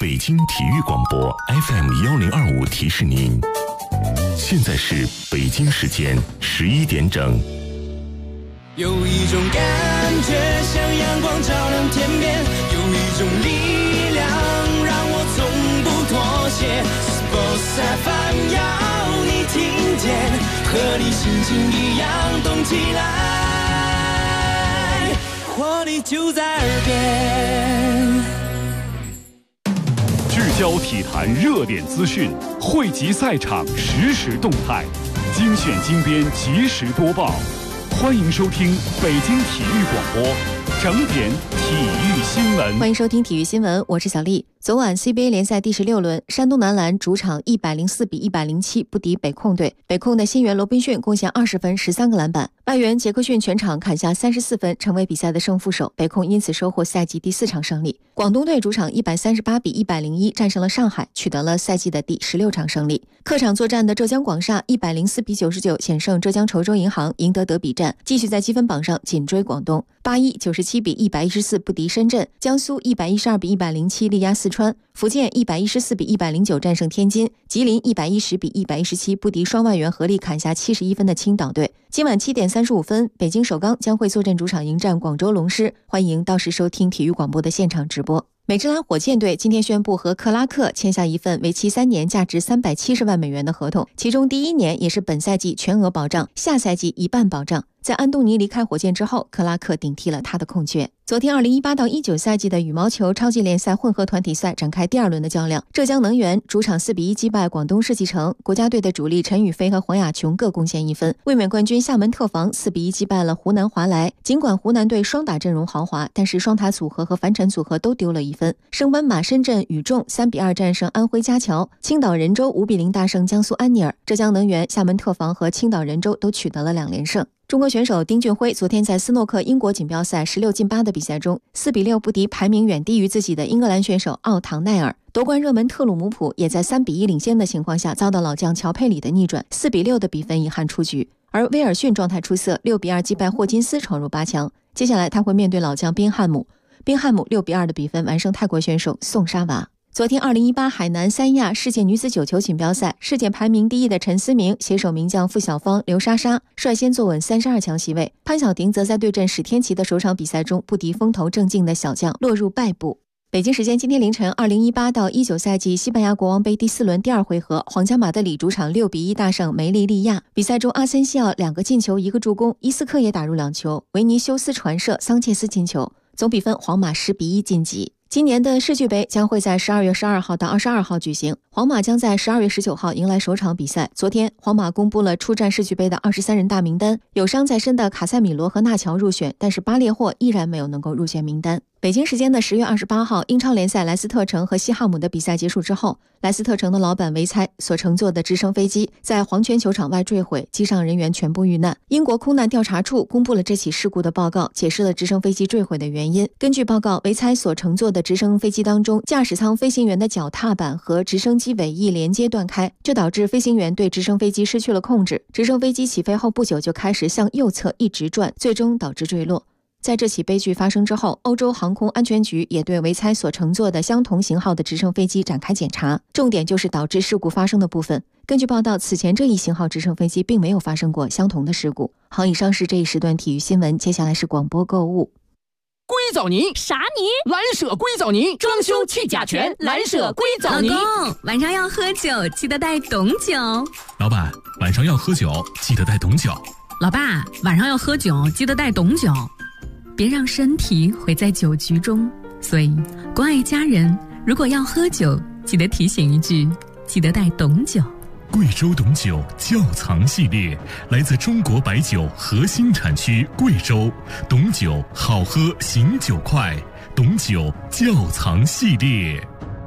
北京体育广播 FM1025提示您，现在是北京时间11点整。 有一种感觉像阳光照亮天边，有一种力量让我从不妥协。Sports FM 要你听见，和你心情一样动起来，活力就在耳边。 聚焦体坛热点资讯，汇集赛场实时动态，精选精编及时播报。欢迎收听北京体育广播整点体育新闻。 欢迎收听体育新闻，我是小丽。昨晚 CBA 联赛第16轮，山东男篮主场104比107不敌北控队。北控的新援罗宾逊贡献20分13个篮板，外援杰克逊全场砍下34分，成为比赛的胜负手。北控因此收获赛季第4场胜利。广东队主场138比101战胜了上海，取得了赛季的第16场胜利。客场作战的浙江广厦104比99险胜浙江稠州银行，赢得德比战，继续在积分榜上紧追广东。81、97比114不敌深圳，江苏112比107力压四川，福建114比109战胜天津，吉林110比117不敌双外援合力砍下71分的青岛队。今晚7点35分，北京首钢将会坐镇主场迎战广州龙狮，欢迎到时收听体育广播的现场直播。美职篮火箭队今天宣布和克拉克签下一份为期3年价值370万美元的合同，其中第1年也是本赛季全额保障，下赛季一半保障。在安东尼离开火箭之后，克拉克顶替了他的空缺。昨天2018到19赛季的羽毛球超级联赛混合团体赛展开第2轮的较量，浙江能源主场4比1击败广东世纪城，国家队的主力陈雨菲和黄雅琼各贡献1分。卫冕冠军厦门特防4比1击败了湖南华莱，尽管湖南队双打阵容豪华，但是双塔组合和反铲组合都丢了1分。升班马深圳宇众3比2战胜安徽家侨，青岛人州5比0大胜江苏安尼尔，浙江能源、厦门特防和青岛人州都取得了2连胜。中国选手丁俊晖昨天在斯诺克英国锦标赛16进8的比赛中4比6不敌排名远低于自己的英格兰选手奥唐奈尔，夺冠热门特鲁姆普也在3比1领先的情况下遭到老将乔佩里的逆转，4比6的比分遗憾出局。而威尔逊状态出色，6比2击败霍金斯闯入8强，接下来他会面对老将宾汉姆6比2的比分完胜泰国选手宋莎娃。昨天2018海南三亚世界女子9球锦标赛，世界排名第1的陈思明携手名将付小芳、刘莎莎率先坐稳32强席位，潘晓婷则在对阵史天琦的首场比赛中不敌风头正劲的小将，落入败部。北京时间今天凌晨，2018到19赛季西班牙国王杯第4轮第2回合，皇家马德里主场6比1大胜梅利利亚。比赛中，阿森西奥2个进球1个助攻，伊斯克也打入2球，维尼修斯传射，桑切斯进球，总比分皇马10比1晋级。今年的世俱杯将会在12月12号到22号举行，皇马将在12月19号迎来首场比赛。昨天，皇马公布了出战世俱杯的23人大名单，有伤在身的卡塞米罗和纳乔入选，但是巴列霍依然没有能够入选名单。北京时间的10月28号，英超联赛莱斯特城和西汉姆的比赛结束之后，莱斯特城的老板维猜所乘坐的直升飞机在黄泉球场外坠毁，机上人员全部遇难。英国空难调查处公布了这起事故的报告，解释了直升飞机坠毁的原因。根据报告，维猜所乘坐的直升飞机当中，驾驶舱飞行员的脚踏板和直升机尾翼连接断开，这导致飞行员对直升飞机失去了控制。直升飞机起飞后不久就开始向右侧一直转，最终导致坠落。在这起悲剧发生之后，欧洲航空安全局也对维猜所乘坐的相同型号的直升飞机展开检查，重点就是导致事故发生的部分。根据报道，此前这一型号直升飞机并没有发生过相同的事故。好，以上是这一时段体育新闻，接下来是广播购物。 硅藻泥啥泥？ 蓝舍硅藻泥，装修去甲醛，蓝舍硅藻泥。 老公，晚上要喝酒，记得带董酒。 老板，晚上要喝酒，记得带董酒。 老爸，晚上要喝酒，记得带董酒。别让身体毁在酒局中，所以关爱家人，如果要喝酒，记得提醒一句，记得带董酒。 贵州董酒窖藏系列，来自中国白酒核心产区贵州，董酒好喝醒酒快，董酒窖藏系列。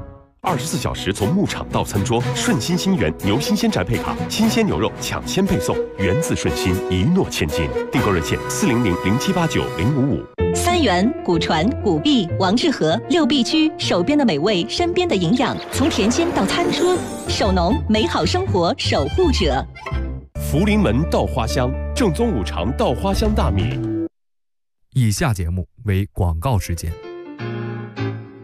24小时从牧场到餐桌，顺心新源牛新鲜宅配卡，新鲜牛肉抢先配送，源自顺心，一诺千金。订购热线40007890555。 三元、古传、古币、王致和6必居，手边的美味，身边的营养，从田间到餐桌，手农美好生活守护者。 福临门稻花香，正宗五常稻花香大米。 以下节目为广告时间。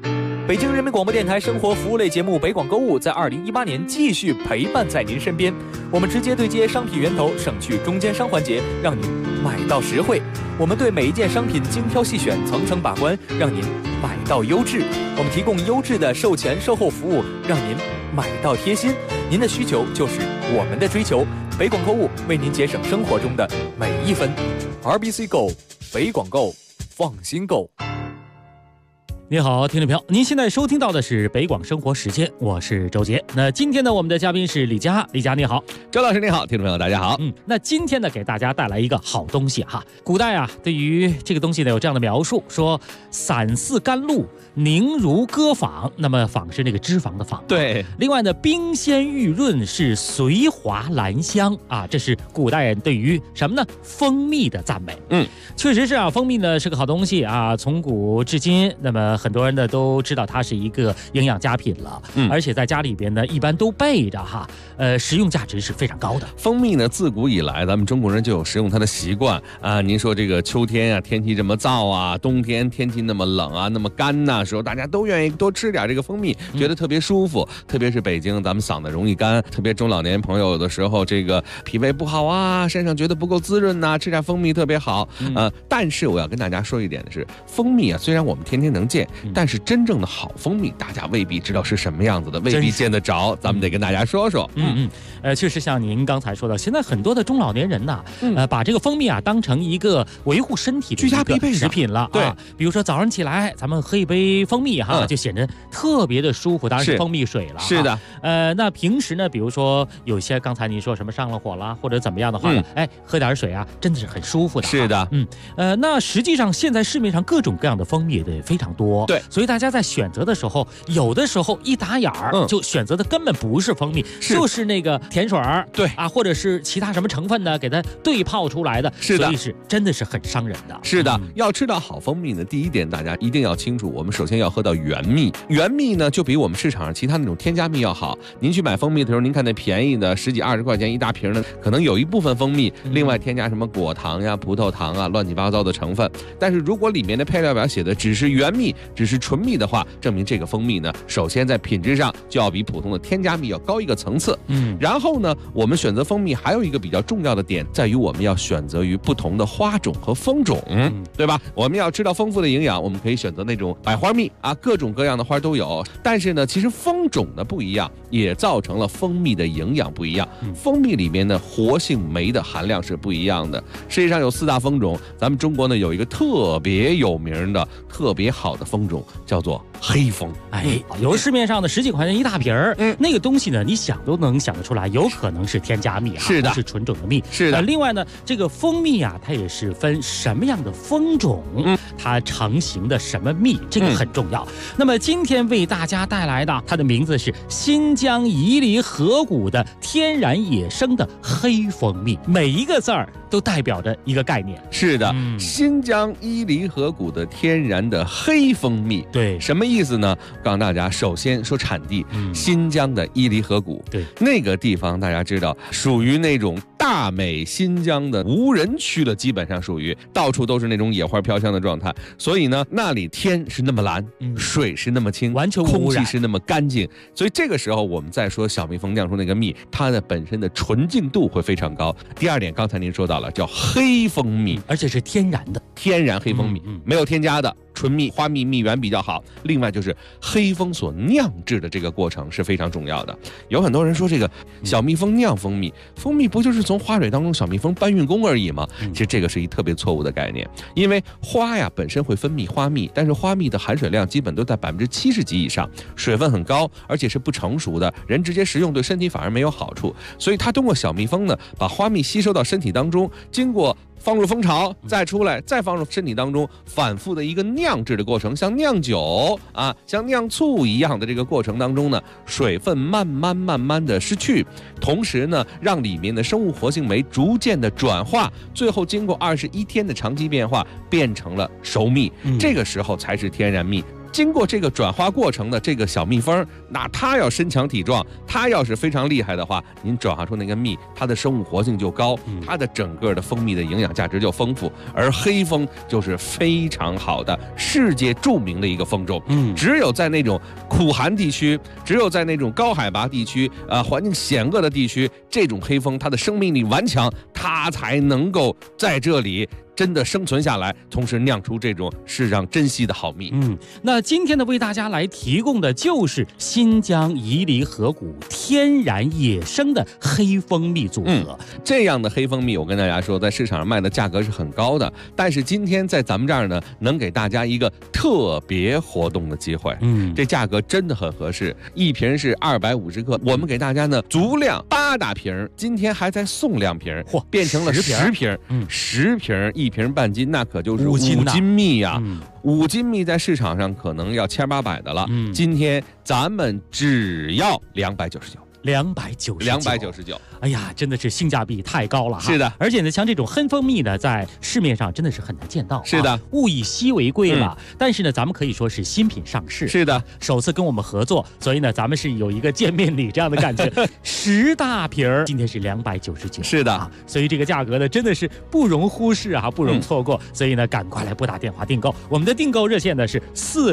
北京人民广播电台生活服务类节目北广购物在2018年继续陪伴在您身边。我们直接对接商品源头，省去中间商环节，让您买到实惠。我们对每一件商品精挑细选，层层把关，让您买到优质。我们提供优质的售前售后服务，让您买到贴心。您的需求就是我们的追求。北广购物为您节省生活中的每一分。RBC Go， 北广购，放心购。 你好，听众朋友，您现在收听到的是北广生活时间，我是周杰。那今天呢，我们的嘉宾是李佳，李佳你好。 周老师你好，听众朋友大家好。 那今天呢，给大家带来一个好东西哈。古代啊，对于这个东西呢有这样的描述，说散似甘露，凝如鸽坊。那么坊是那个脂肪的坊。 对。 另外呢，冰鲜玉润是随滑兰香啊，这是古代人对于什么呢？蜂蜜的赞美。确实是啊，蜂蜜呢是个好东西啊，从古至今，那么很多人呢都知道它是一个营养佳品了，而且在家里边呢一般都备着哈，食用价值是非常高的。 蜂蜜呢自古以来咱们中国人就有食用它的习惯啊。您说这个秋天啊天气这么燥啊，冬天天气那么冷啊那么干呐，时候大家都愿意多吃点这个蜂蜜，觉得特别舒服。特别是北京咱们嗓子容易干，特别中老年朋友有的时候这个脾胃不好啊，身上觉得不够滋润呐，吃点蜂蜜特别好。但是我要跟大家说一点的是，蜂蜜啊虽然我们天天能见，但是真正的好蜂蜜大家未必知道是什么样子的，未必见得着，咱们得跟大家说说。 确实像您刚才说的，现在很多的中老年人呐，把这个蜂蜜啊当成一个维护身体的居家必备食品了。 对， 比如说早上起来咱们喝一杯蜂蜜哈，就显得特别的舒服，当然是蜂蜜水了。 是的。 那平时呢，比如说有些刚才您说什么上了火了或者怎么样的话呢，喝点水啊，真的是很舒服的。 是的。 那实际上现在市面上各种各样的蜂蜜也非常多。 对， 所以大家在选择的时候，有的时候一打眼儿就选择的根本不是蜂蜜，就是那个甜水儿， 对啊，或者是其他什么成分呢，给它兑泡出来的。 是的， 所以是真的是很伤人的。 是的，要吃到好蜂蜜呢，第一点大家一定要清楚，我们首先要喝到原蜜。原蜜呢，就比我们市场上其他那种添加蜜要好。您去买蜂蜜的时候，您看那便宜的10几20块钱一大瓶的，可能有一部分蜂蜜，另外添加什么果糖呀、葡萄糖啊，乱七八糟的成分。但是如果里面的配料表写的只是原蜜，只是纯蜜的话，证明这个蜂蜜呢，首先在品质上就要比普通的添加蜜要高一个层次。然后呢，我们选择蜂蜜还有一个比较重要的点，在于我们要选择于不同的花种和蜂种，对吧？我们要吃到丰富的营养，我们可以选择那种百花蜜啊，各种各样的花都有。但是呢，其实蜂种的不一样，也造成了蜂蜜的营养不一样。蜂蜜里面的活性酶的含量是不一样的。世界上有4大蜂种，咱们中国呢有一个特别有名的、特别好的蜂种，叫做黑蜂。 有市面上的10几块钱一大瓶儿，那个东西呢，你想都能想得出来，有可能是添加蜜啊， 是的， 不是纯种的蜜。 是的。 另外呢，这个蜂蜜啊，它也是分什么样的蜂种，它成型的什么蜜，这个很重要。那么今天为大家带来的，它的名字是新疆伊犁河谷的天然野生的黑蜂蜜，每一个字儿都代表着一个概念。 是的，新疆伊犁河谷的天然的黑蜂蜜， 对， 什么意思呢？告诉大家，首先说产地，新疆的伊犁河谷， 对， 那个地方大家知道，属于那种大美新疆的无人区了，基本上属于到处都是那种野花飘香的状态。所以呢，那里天是那么蓝，水是那么清， 完全无污染， 空气是那么干净。所以这个时候我们再说小蜜蜂酿出那个蜜，它的本身的纯净度会非常高。第二点，刚才您说到了，叫黑蜂蜜， 而且是天然的， 天然黑蜂蜜，没有添加的。纯蜜、花蜜、蜜源比较好。另外就是黑蜂所酿制的这个过程是非常重要的。有很多人说这个小蜜蜂酿蜂蜜，蜂蜜不就是从花蕊当中小蜜蜂搬运工而已吗？其实这个是一特别错误的概念，因为花呀本身会分泌花蜜，但是花蜜的含水量基本都在70%几以上，水分很高，而且是不成熟的，人直接食用对身体反而没有好处。所以它通过小蜜蜂呢，把花蜜吸收到身体当中，经过放入蜂巢，再出来，再放入身体当中，反复的一个酿制的过程，像酿酒啊，像酿醋一样的这个过程当中呢，水分慢慢的失去，同时呢，让里面的生物活性酶逐渐的转化，最后经过21天的长期变化，变成了熟蜜，这个时候才是天然蜜。 经过这个转化过程的这个小蜜蜂，那它要身强体壮，它要是非常厉害的话，您转化出那个蜜，它的生物活性就高，它的整个的蜂蜜的营养价值就丰富。而黑蜂就是非常好的世界著名的一个蜂种，只有在那种苦寒地区，只有在那种高海拔地区环境险恶的地区，这种黑蜂它的生命力顽强，它才能够在这里真的生存下来，同时酿出这种世上珍稀的好蜜。 那今天呢，为大家来提供的就是新疆伊犁河谷天然野生的黑蜂蜜组合。 这样的黑蜂蜜，我跟大家说，在市场上卖的价格是很高的，但是今天在咱们这儿呢，能给大家一个特别活动的机会。这价格真的很合适，一瓶是250克，我们给大家呢足量8大瓶，今天还在送2瓶，变成了10瓶，10瓶1瓶半斤，那可就是5斤蜜呀！5斤蜜在市场上可能要1800的了，今天咱们只要299。 哎呀，真的是性价比太高了哈！ 是的， 而且呢，像这种黑蜂蜜呢，在市面上真的是很难见到。 是的， 物以稀为贵了。但是呢，咱们可以说是新品上市。 是的， 首次跟我们合作，所以呢，咱们是有一个见面礼这样的感觉。10大瓶儿，今天是299。 是的， 所以这个价格呢，真的是不容忽视啊，不容错过。所以呢，赶快来拨打电话订购。我们的订购热线呢是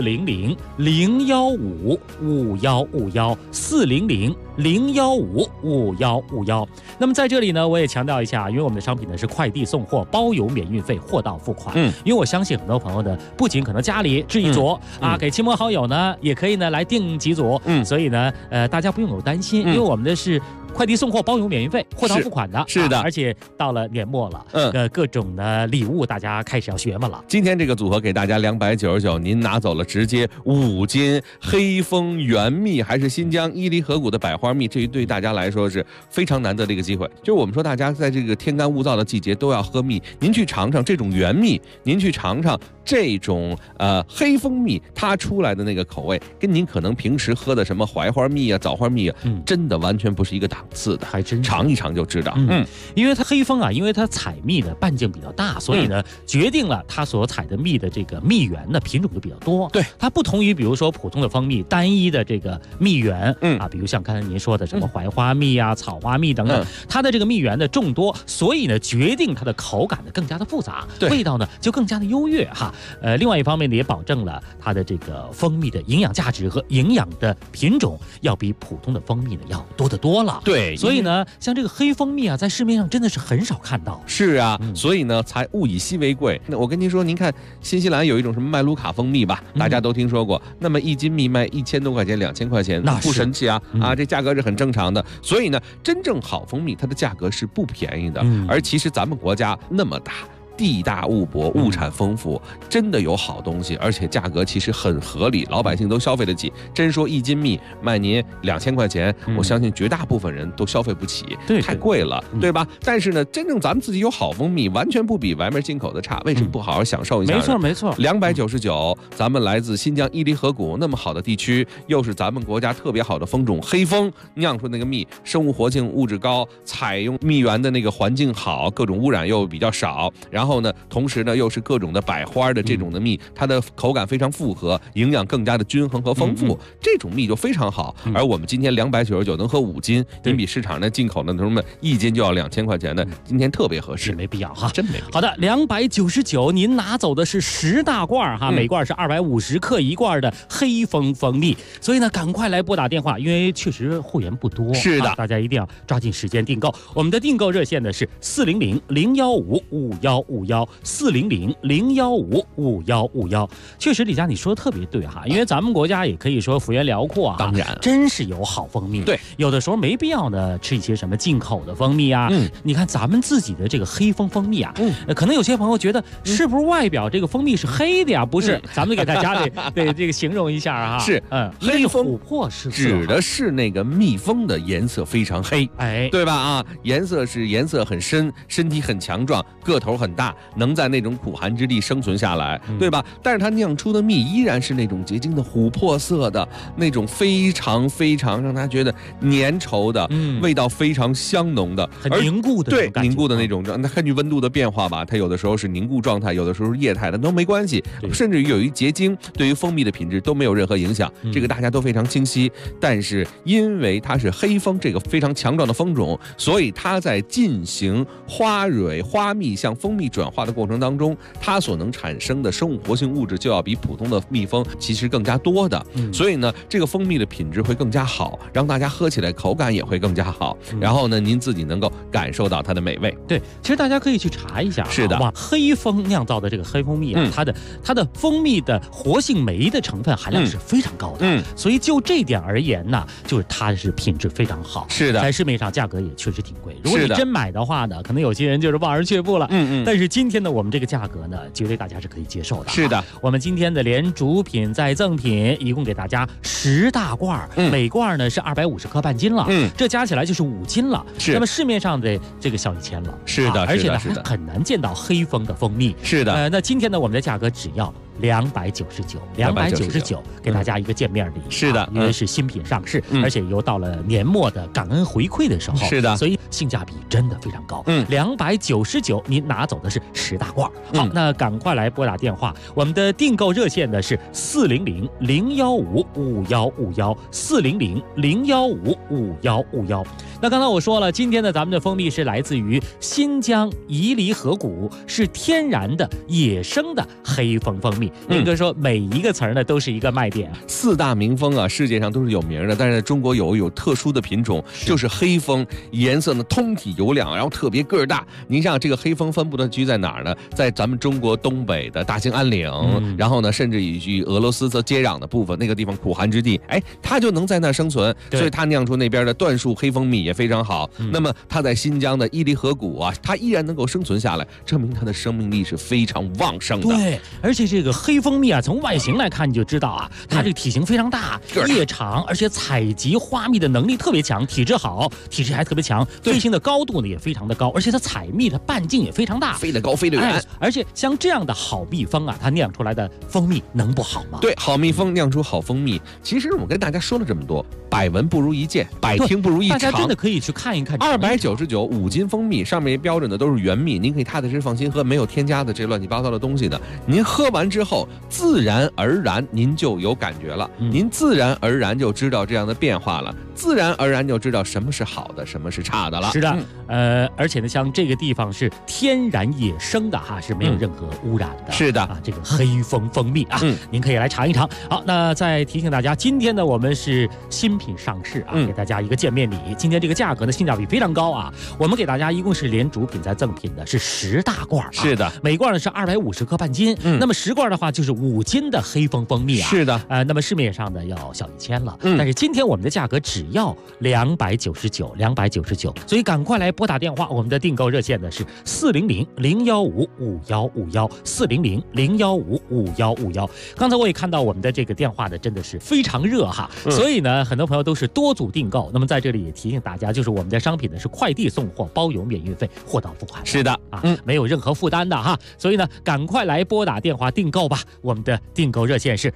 400-015-5151，400-015-5151。那么在这里呢，我也强调一下，因为我们的商品呢是快递送货，包邮免运费，货到付款。因为我相信很多朋友呢，不仅可能家里制一组给亲朋好友呢，也可以呢来订几组。所以呢，大家不用有担心，因为我们的是快递送货包邮免运费，货到付款的。 是的， 而且到了年末了，各种的礼物大家开始要学嘛了。 今天这个组合给大家299，您拿走了直接5斤黑蜂原蜜，还是新疆伊犁河谷的百花蜜，这对大家来说是非常难得的一个机会。就是我们说大家在这个天干物燥的季节都要喝蜜，您去尝尝这种原蜜，您去尝尝这种黑蜂蜜，它出来的那个口味，跟您可能平时喝的什么槐花蜜啊、枣花蜜啊，真的完全不是一个档次的， 还真尝一尝就知道。 因为它黑蜂啊，因为它采蜜的半径比较大，所以呢，决定了它所采的蜜的这个蜜源的品种就比较多。 对， 它不同于比如说普通的蜂蜜单一的这个蜜源，比如像刚才您说的什么槐花蜜啊、草花蜜等等，它的这个蜜源的众多，所以呢，决定它的口感呢更加的复杂，味道呢就更加的优越哈。另外一方面呢，也保证了它的这个蜂蜜的营养价值和营养的品种要比普通的蜂蜜呢要多得多了。 对， 所以呢，像这个黑蜂蜜啊，在市面上真的是很少看到。 是啊，所以呢，才物以稀为贵。那我跟您说，您看新西兰有一种什么麦卢卡蜂蜜吧，大家都听说过。那么1斤蜜卖1000多块钱、2000块钱，那不神奇啊！这价格是很正常的。所以呢，真正好蜂蜜它的价格是不便宜的。而其实咱们国家那么大，地大物博，物产丰富，真的有好东西，而且价格其实很合理，老百姓都消费得起。真说1斤蜜卖您2000块钱，我相信绝大部分人都消费不起，太贵了，对吧？但是呢，真正咱们自己有好蜂蜜，完全不比外面进口的差，为什么不好好享受一下？ 没错 ，299，咱们来自新疆伊犁河谷那么好的地区，又是咱们国家特别好的蜂种黑蜂酿出那个蜜，生物活性物质高，采用蜜源的那个环境好，各种污染又比较少，然后呢，同时呢又是各种的百花的这种的蜜，它的口感非常复合，营养更加的均衡和丰富，这种蜜就非常好。而我们今天299能喝5斤，您比市场的进口的什么1斤就要2000块钱的，今天特别合适， 没必要哈， 真没必要。 好的，299，您拿走的是10大罐哈，每罐是250克一罐的黑蜂蜂蜜，所以呢，赶快来拨打电话，因为确实会员不多， 是的， 大家一定要抓紧时间订购。我们的订购热线呢是400-015-5151，400-015-5151。确实，李佳你说的特别对哈，因为咱们国家也可以说幅员辽阔啊， 当然真是有好蜂蜜。 对， 有的时候没必要呢吃一些什么进口的蜂蜜啊。你看咱们自己的这个黑蜂蜂蜜啊，可能有些朋友觉得是不是外表这个蜂蜜是黑的呀？不是，咱们给大家得这个形容一下哈。 是， 黑蜂琥珀是指的是那个蜜蜂的颜色非常黑， 哎， 对吧？颜色很深，身体很强壮，个头很大。 大，能在那种苦寒之地生存下来，对吧？但是它酿出的蜜依然是那种结晶的琥珀色的那种非常非常让他觉得粘稠的，味道非常香浓的， 很凝固的， 对，凝固的那种。那根据温度的变化吧，它有的时候是凝固状态，有的时候是液态的，都没关系。甚至于有一结晶，对于蜂蜜的品质都没有任何影响，这个大家都非常清晰。但是因为它是黑蜂这个非常强壮的蜂种，所以它在进行花蕊、花蜜向蜂蜜转化的过程当中，它所能产生的生物活性物质就要比普通的蜜蜂其实更加多的。所以呢，这个蜂蜜的品质会更加好，让大家喝起来口感也会更加好。然后呢，您自己能够感受到它的美味。 对，其实大家可以去查一下， 是的， 黑蜂酿造的这个黑蜂蜜啊，它的蜂蜜的活性酶的成分含量是非常高的，所以就这点而言呢，就是它是品质非常好， 是的， 在市面上价格也确实挺贵。如果你真买的话呢，可能有些人就是望而却步了。但是今天呢，我们这个价格呢，绝对大家是可以接受的。 是的， 我们今天的连主品再赠品，一共给大家10大罐，每罐呢是250克半斤了，这加起来就是5斤了。 是， 那么市面上的这个小1000了， 是的， 而且呢很难见到黑蜂的蜂蜜。 是的， 那今天呢，我们的价格只要299，给大家一个见面礼。 是的， 因为是新品上市，而且又到了年末的感恩回馈的时候。 是的， 所以性价比真的非常高。299，您拿走的是10大罐。好，那赶快来拨打电话，我们的订购热线呢是400-015-5151，400-015-5151。那刚才我说了，今天呢，咱们的蜂蜜是来自于新疆伊犁河谷，是天然的野生的黑蜂蜂蜜。应该说每一个词儿呢都是一个卖点。 4大名蜂啊，世界上都是有名的，但是在中国有特殊的品种，就是黑蜂，颜色呢通体油亮，然后特别个儿大。您像这个黑蜂分布的区在哪儿呢？在咱们中国东北的大兴安岭，然后呢，甚至与俄罗斯接壤的部分，那个地方苦寒之地，它就能在那生存，所以它酿出那边的椴树黑蜂蜜也非常好。那么它在新疆的伊犁河谷啊，它依然能够生存下来，证明它的生命力是非常旺盛的。 对，而且这个黑蜂蜜啊，从外形来看你就知道啊，它这个体型非常大，叶长，而且采集花蜜的能力特别强，体质好，体质还特别强，飞行的高度呢也非常的高，而且它采蜜的半径也非常大， 飞得高飞得远。 而且像这样的好蜜蜂啊，它酿出来的蜂蜜能不好吗？ 对，好蜜蜂酿出好蜂蜜。其实我跟大家说了这么多，百闻不如一见，百听不如一尝。 大家真的可以去看一看。 299，5斤蜂蜜，上面标准的都是原蜜，您可以踏踏实放心喝，没有添加的这乱七八糟的东西的。您喝完之后，自然而然您就有感觉了，您自然而然就知道这样的变化了，自然而然就知道什么是好的，什么是差的了。 是的，而且呢，像这个地方是天然野生的哈，是没有任何污染的。 是的啊，这个黑蜂蜂蜜啊，您可以来尝一尝。好，那再提醒大家，今天呢我们是新品上市啊，给大家一个见面礼。今天这个价格呢性价比非常高啊，我们给大家一共是连主品再赠品的是10大罐啊。 是的， 每罐呢是250克半斤，那么10罐的话就是5斤的黑蜂蜂蜜啊。 是的， 那么市面上呢要小1000了，但是今天我们的价格只要299，所以赶快来拨打电话，我们的订购热线呢是400-015-5151，400-015-5151。刚才我也看到我们的这个电话呢真的是非常热哈，所以呢很多朋友都是多组订购。那么在这里也提醒大家，就是我们的商品呢是快递送货，包邮免运费，货到付款。 是的啊，没有任何负担的哈，所以呢赶快来拨打电话订购吧。我们的订购热线是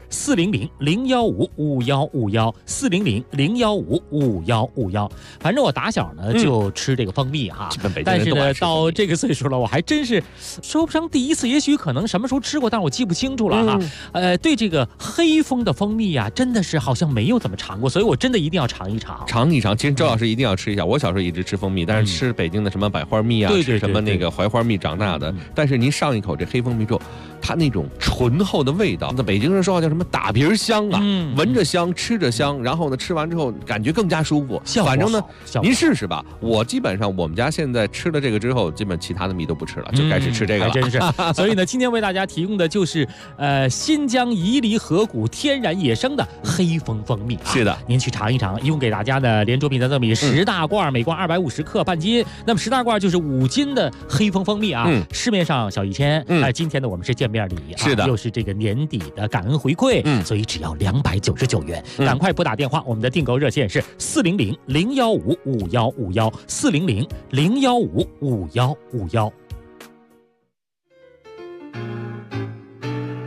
400-015-5151，400-015-5151。反正我打小呢就吃这个蜂蜜哈，但是呢到这个岁数了，我还真是说不上第一次，也许可能什么时候吃过，但是我记不清楚了哈。对这个黑蜂的蜂蜜啊，真的是好像没有怎么尝过，所以我真的一定要尝一尝。 其实周老师一定要吃一下。我小时候一直吃蜂蜜，但是吃北京的什么百花蜜啊，吃什么那个槐花蜜长大的。但是您上一口这黑蜂蜜之后，它那种醇厚的味道，那北京人说话叫什么打鼻香啊，闻着香，吃着香，然后呢吃完之后感觉更加舒服。反正呢，您试试吧。我基本上我们家现在吃了这个之后，基本其他的蜜都不吃了，就开始吃这个了。 真是。所以呢，今天为大家提供的就是新疆伊犁河谷天然野生的黑蜂蜂蜜。 是的， 您去尝一尝。一共给大家呢连主品再赠品10大罐，每罐250克半斤。那么10大罐就是5斤的黑蜂蜂蜜啊，市面上小1000。今天呢我们是见面礼啊， 是的， 又是这个年底的感恩回馈，所以只要299元。赶快拨打电话，我们的订购热线是400-015-5151，400-015-5151。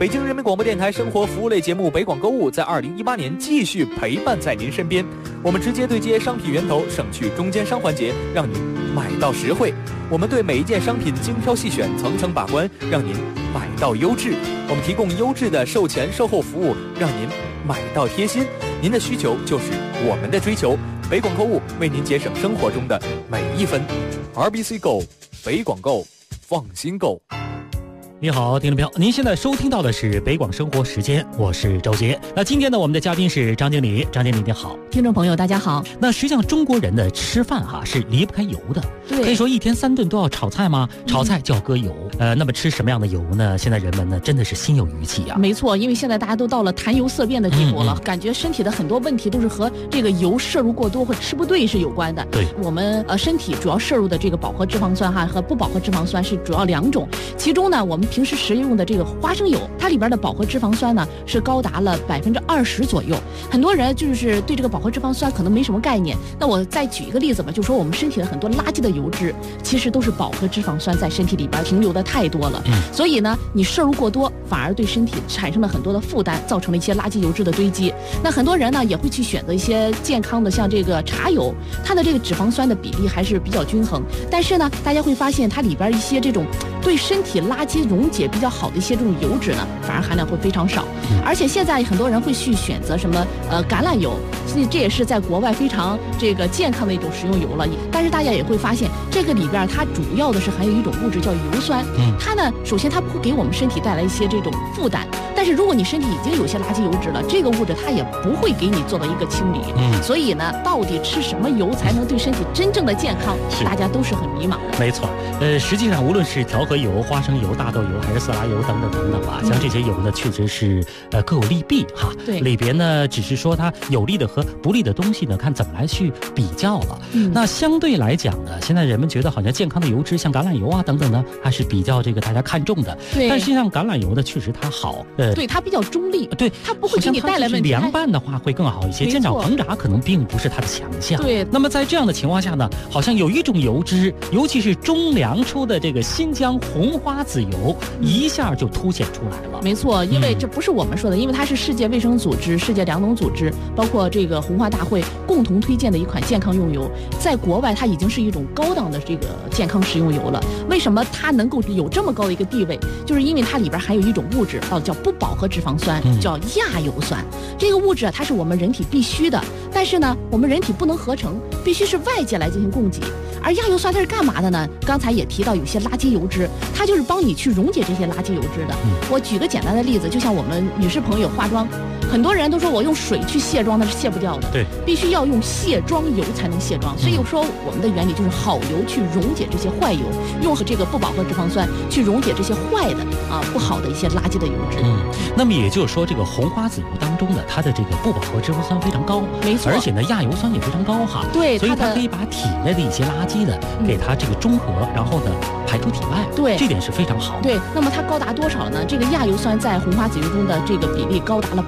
北京人民广播电台生活服务类节目北广购物在2018年继续陪伴在您身边。我们直接对接商品源头，省去中间商环节，让您买到实惠。我们对每一件商品精挑细选，层层把关，让您买到优质。我们提供优质的售前售后服务，让您买到贴心。您的需求就是我们的追求。北广购物为您节省生活中的每一分。RBC Go， 北广购，放心购。 你好，听众朋友，您现在收听到的是北广生活时间，我是周杰。那今天呢，我们的嘉宾是张经理，张经理你好。 听众朋友大家好。 那实际上中国人的吃饭是离不开油的， 对， 可以说一天3顿都要炒菜吗？炒菜就要搁油。那么吃什么样的油呢？现在人们呢真的是心有余悸啊。 没错，因为现在大家都到了谈油色变的地步了，感觉身体的很多问题都是和这个油摄入过多或吃不对是有关的。 对， 我们身体主要摄入的这个饱和脂肪酸和不饱和脂肪酸是主要2种，其中呢我们平时食用的这个花生油，它里边的饱和脂肪酸呢是高达了20%左右。很多人就是对这个饱和脂肪酸可能没什么概念。那我再举一个例子吧，就说我们身体的很多垃圾的油脂，其实都是饱和脂肪酸在身体里边停留的太多了。所以呢，你摄入过多，反而对身体产生了很多的负担，造成了一些垃圾油脂的堆积。那很多人呢也会去选择一些健康的，像这个茶油，它的这个脂肪酸的比例还是比较均衡。但是呢，大家会发现它里边一些这种对身体垃圾溶解比较好的一些这种油脂呢，反而含量会非常少。而且现在很多人会去选择什么橄榄油，所以这也是在国外非常这个健康的一种食用油了。但是大家也会发现，这个里边它主要的是含有一种物质叫油酸。它呢，首先它不会给我们身体带来一些这种负担，但是如果你身体已经有些垃圾油脂了，这个物质它也不会给你做到一个清理。所以呢，到底吃什么油才能对身体真正的健康，大家都是很迷茫的。 没错，实际上无论是调和油、花生油、大豆油还是色拉油等等等等吧，像这些油呢，确实是各有利弊哈。 对， 里边呢只是说它有利的和不利的东西呢，看怎么来去比较了。那相对来讲呢，现在人们觉得好像健康的油脂，像橄榄油等等呢，还是比较这个大家看重的。 对， 但实际上橄榄油呢，确实它好， 对，它比较中立， 对， 它不会给你带来问题。 凉拌的话会更好一些，煎炒烹炸可能并不是它的强项。 对， 那么在这样的情况下呢，好像有一种油脂，尤其是中粮出的这个新疆红花籽油，一下就凸显出来了。 没错，因为这不是我们说的，因为它是世界卫生组织、世界粮农组织，包括这个红花大会共同推荐的一款健康用油，在国外它已经是一种高档的这个健康食用油了。为什么它能够有这么高的一个地位？就是因为它里边含有一种物质，叫不饱和脂肪酸，叫亚油酸。这个物质它是我们人体必须的，但是呢，我们人体不能合成，必须是外界来进行供给。而亚油酸它是干嘛的呢？刚才也提到有些垃圾油脂，它就是帮你去溶解这些垃圾油脂的。我举个简单的例子，就像我们女士朋友化妆，很多人都说我用水去卸妆那是卸不掉的， 对， 必须要用卸妆油才能卸妆。所以说我们的原理就是好油去溶解这些坏油，用这个不饱和脂肪酸去溶解这些坏的不好的一些垃圾的油脂。 那么也就是说，这个红花籽油当中呢，它的这个不饱和脂肪酸非常高， 没错， 而且呢亚油酸也非常高哈。 对， 所以它可以把体内的一些垃圾的给它这个中和，然后呢排出体外。 对， 这点是非常好的。 对，那么它高达多少呢？这个亚油酸在红花籽油中的这个比例高达了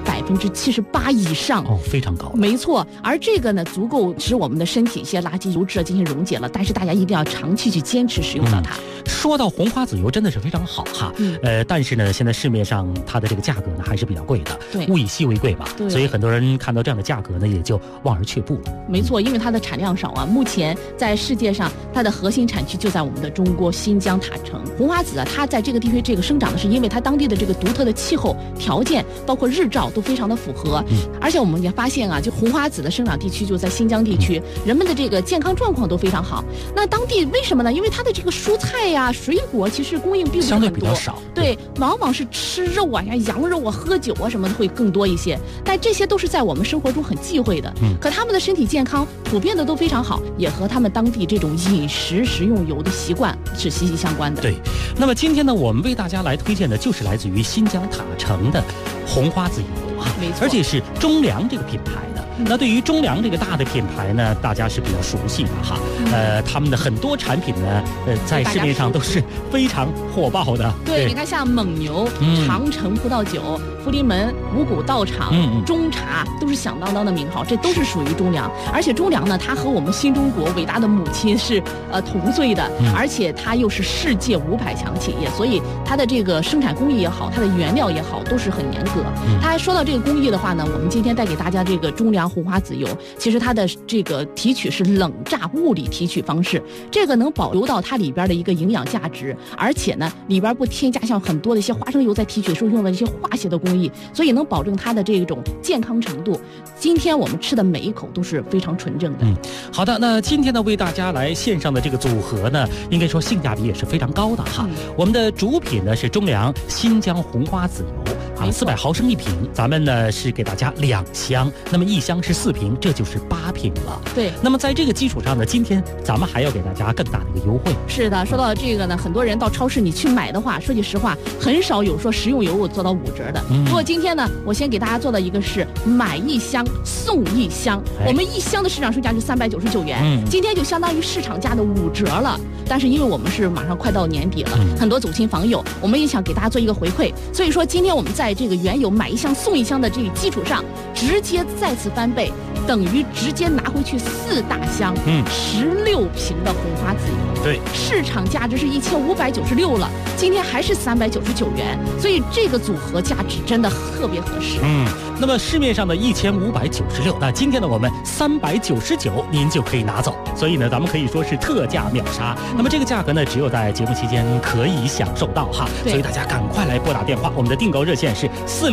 78%以上， 非常高。 没错，而这个呢，足够使我们的身体一些垃圾油脂进行溶解了。但是大家一定要长期去坚持使用到它。 说到红花籽油，真的是非常好哈。但是呢，现在市面上它的这个价格呢还是比较贵的。 对， 物以稀为贵嘛。所以很多人看到这样的价格呢，也就望而却步了。 没错，因为它的产量少啊。目前在世界上，它的核心产区就在我们的中国新疆塔城。红花籽它在这个地区这个生长的是因为它当地的这个独特的气候条件，包括日照都非常的符合。而且我们也发现就红花籽的生长地区就在新疆地区，人们的这个健康状况都非常好。那当地为什么呢？因为它的这个蔬菜呀、水果其实供应并不是很多， 相对比较少。 对，往往是吃肉啊、羊肉啊、喝酒啊什么的会更多一些。但这些都是在我们生活中很忌讳的。可他们的身体健康普遍的都非常好，也和他们当地这种饮食食用油的习惯是息息相关的。 对，那么今天呢，我们为大家来推荐的就是来自于新疆塔城的红花籽油。 啊，没错，而且是中粮这个品牌的。那对于中粮这个大的品牌呢，大家是比较熟悉的哈。他们的很多产品呢，在市面上都是非常火爆的。 对，你看像蒙牛、长城葡萄酒、福临门、五谷道场、中茶，都是响当当的名号，这都是属于中粮。而且中粮呢，它和我们新中国伟大的母亲是同岁的，而且它又是世界500强企业，所以它的这个生产工艺也好，它的原料也好，都是很严格。它还说到这个工艺的话呢，我们今天带给大家这个中粮红花籽油，其实它的这个提取是冷榨物理提取方式，这个能保留到它里边的一个营养价值，而且呢里边不添加像很多的一些花生油在提取时候用的一些化学的工艺，所以能保证它的这种健康程度。今天我们吃的每一口都是非常纯正的。 好的，那今天呢为大家来献上的这个组合呢，应该说性价比也是非常高的哈。我们的主品呢是中粮新疆红花籽油。400毫升1瓶，咱们呢是给大家2箱，那么1箱是4瓶，这就是8瓶了。 对， 那么在这个基础上呢，今天咱们还要给大家更大的一个优惠。 是的，说到这个呢，很多人到超市你去买的话，说句实话，很少有说食用油做到5折的。不过今天呢，我先给大家做的一个是买1箱送1箱，我们1箱的市场售价是399元，今天就相当于市场价的5折了。但是因为我们是马上快到年底了，很多走亲访友，我们也想给大家做一个回馈，所以说今天我们在这个原有买1箱送1箱的这个基础上，直接再次翻倍，等于直接拿回去4大箱，16瓶的红花籽油。 对， 市场价值是1596了，今天还是399元，所以这个组合价值真的特别合适。 那么市面上的1596，那今天呢我们399您就可以拿走，所以呢咱们可以说是特价秒杀。那么这个价格呢只有在节目期间可以享受到哈，所以大家赶快来拨打电话，我们的订购热线是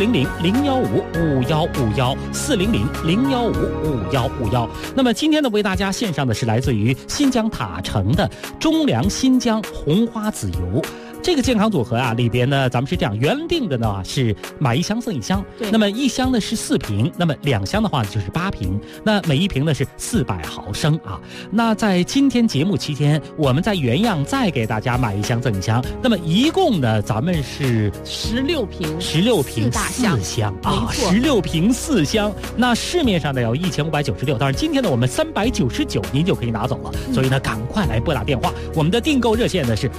400-015-5151，400-015-5151。那么今天呢为大家献上的是来自于新疆塔城的中粮新疆红花籽油。这个健康组合啊，里边呢，咱们是这样原定的呢，是买1箱送1箱。 对， 那么1箱呢是4瓶，那么2箱的话就是8瓶，那每1瓶呢是400毫升啊。那在今天节目期间，我们在原样再给大家买1箱赠1箱，那么一共呢，咱们是 16瓶 4箱啊，16瓶4箱。那市面上呢有1596，但是今天呢我们399您就可以拿走了，所以呢赶快来拨打电话，我们的订购热线呢是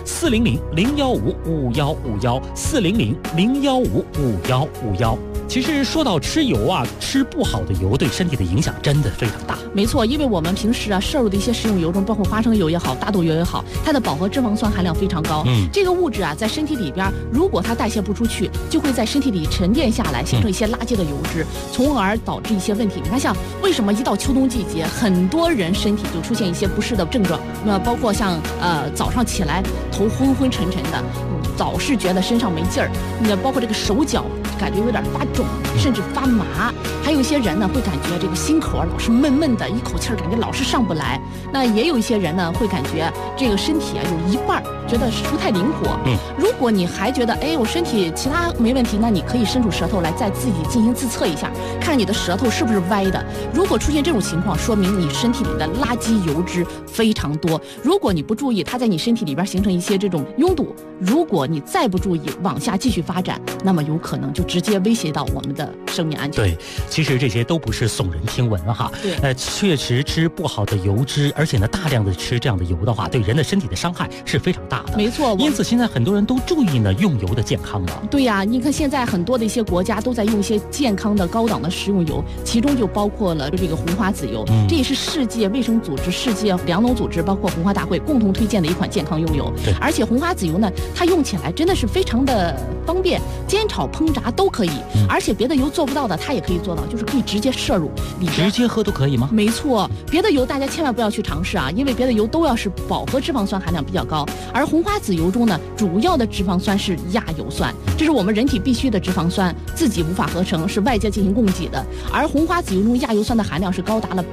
400-015-5151，400-015-5151。其实说到吃油啊，吃不好的油对身体的影响真的非常大。 没错，因为我们平时啊摄入的一些食用油中，包括花生油也好，大豆油也好，它的饱和脂肪酸含量非常高。这个物质啊在身体里边，如果它代谢不出去，就会在身体里沉淀下来，形成一些垃圾的油脂，从而导致一些问题。你看，像为什么一到秋冬季节，很多人身体就出现一些不适的症状？那包括像早上起来头昏昏沉沉的，老是觉得身上没劲儿，那包括这个手脚感觉有点发肿，甚至发麻，还有一些人呢会感觉这个心口老是闷闷的，一口气儿感觉老是上不来。那也有一些人呢会感觉这个身体啊有一半觉得不太灵活。如果你还觉得我身体其他没问题，那你可以伸出舌头来再自己进行自测一下，看你的舌头是不是歪的。如果出现这种情况，说明你身体里的垃圾油脂非常多。如果你不注意，它在你身体里边形成一些这种拥堵，如果你再不注意往下继续发展，那么有可能就直接威胁到我们的生命安全。 对，其实这些都不是耸人听闻哈。 对， 确实吃不好的油脂，而且呢大量的吃这样的油的话，对人的身体的伤害是非常大的。 没错， 因此现在很多人都注意呢用油的健康了。 对呀，你看现在很多的一些国家都在用一些健康的高档的食用油，其中就包括了这个红花籽油，这也是世界卫生组织、世界粮农组织包括红花大会共同推荐的一款健康用油。而且红花籽油呢，它用起来真的是非常的方便，煎炒烹炸都可以，而且别的油做不到的它也可以做到，就是可以直接摄入里边， 直接喝都可以吗？ 没错，别的油大家千万不要去尝试啊，因为别的油都要是饱和脂肪酸含量比较高，而红花籽油中呢，主要的脂肪酸是亚油酸，这是我们人体必须的脂肪酸，自己无法合成，是外界进行供给的。而红花籽油中亚油酸的含量是高达了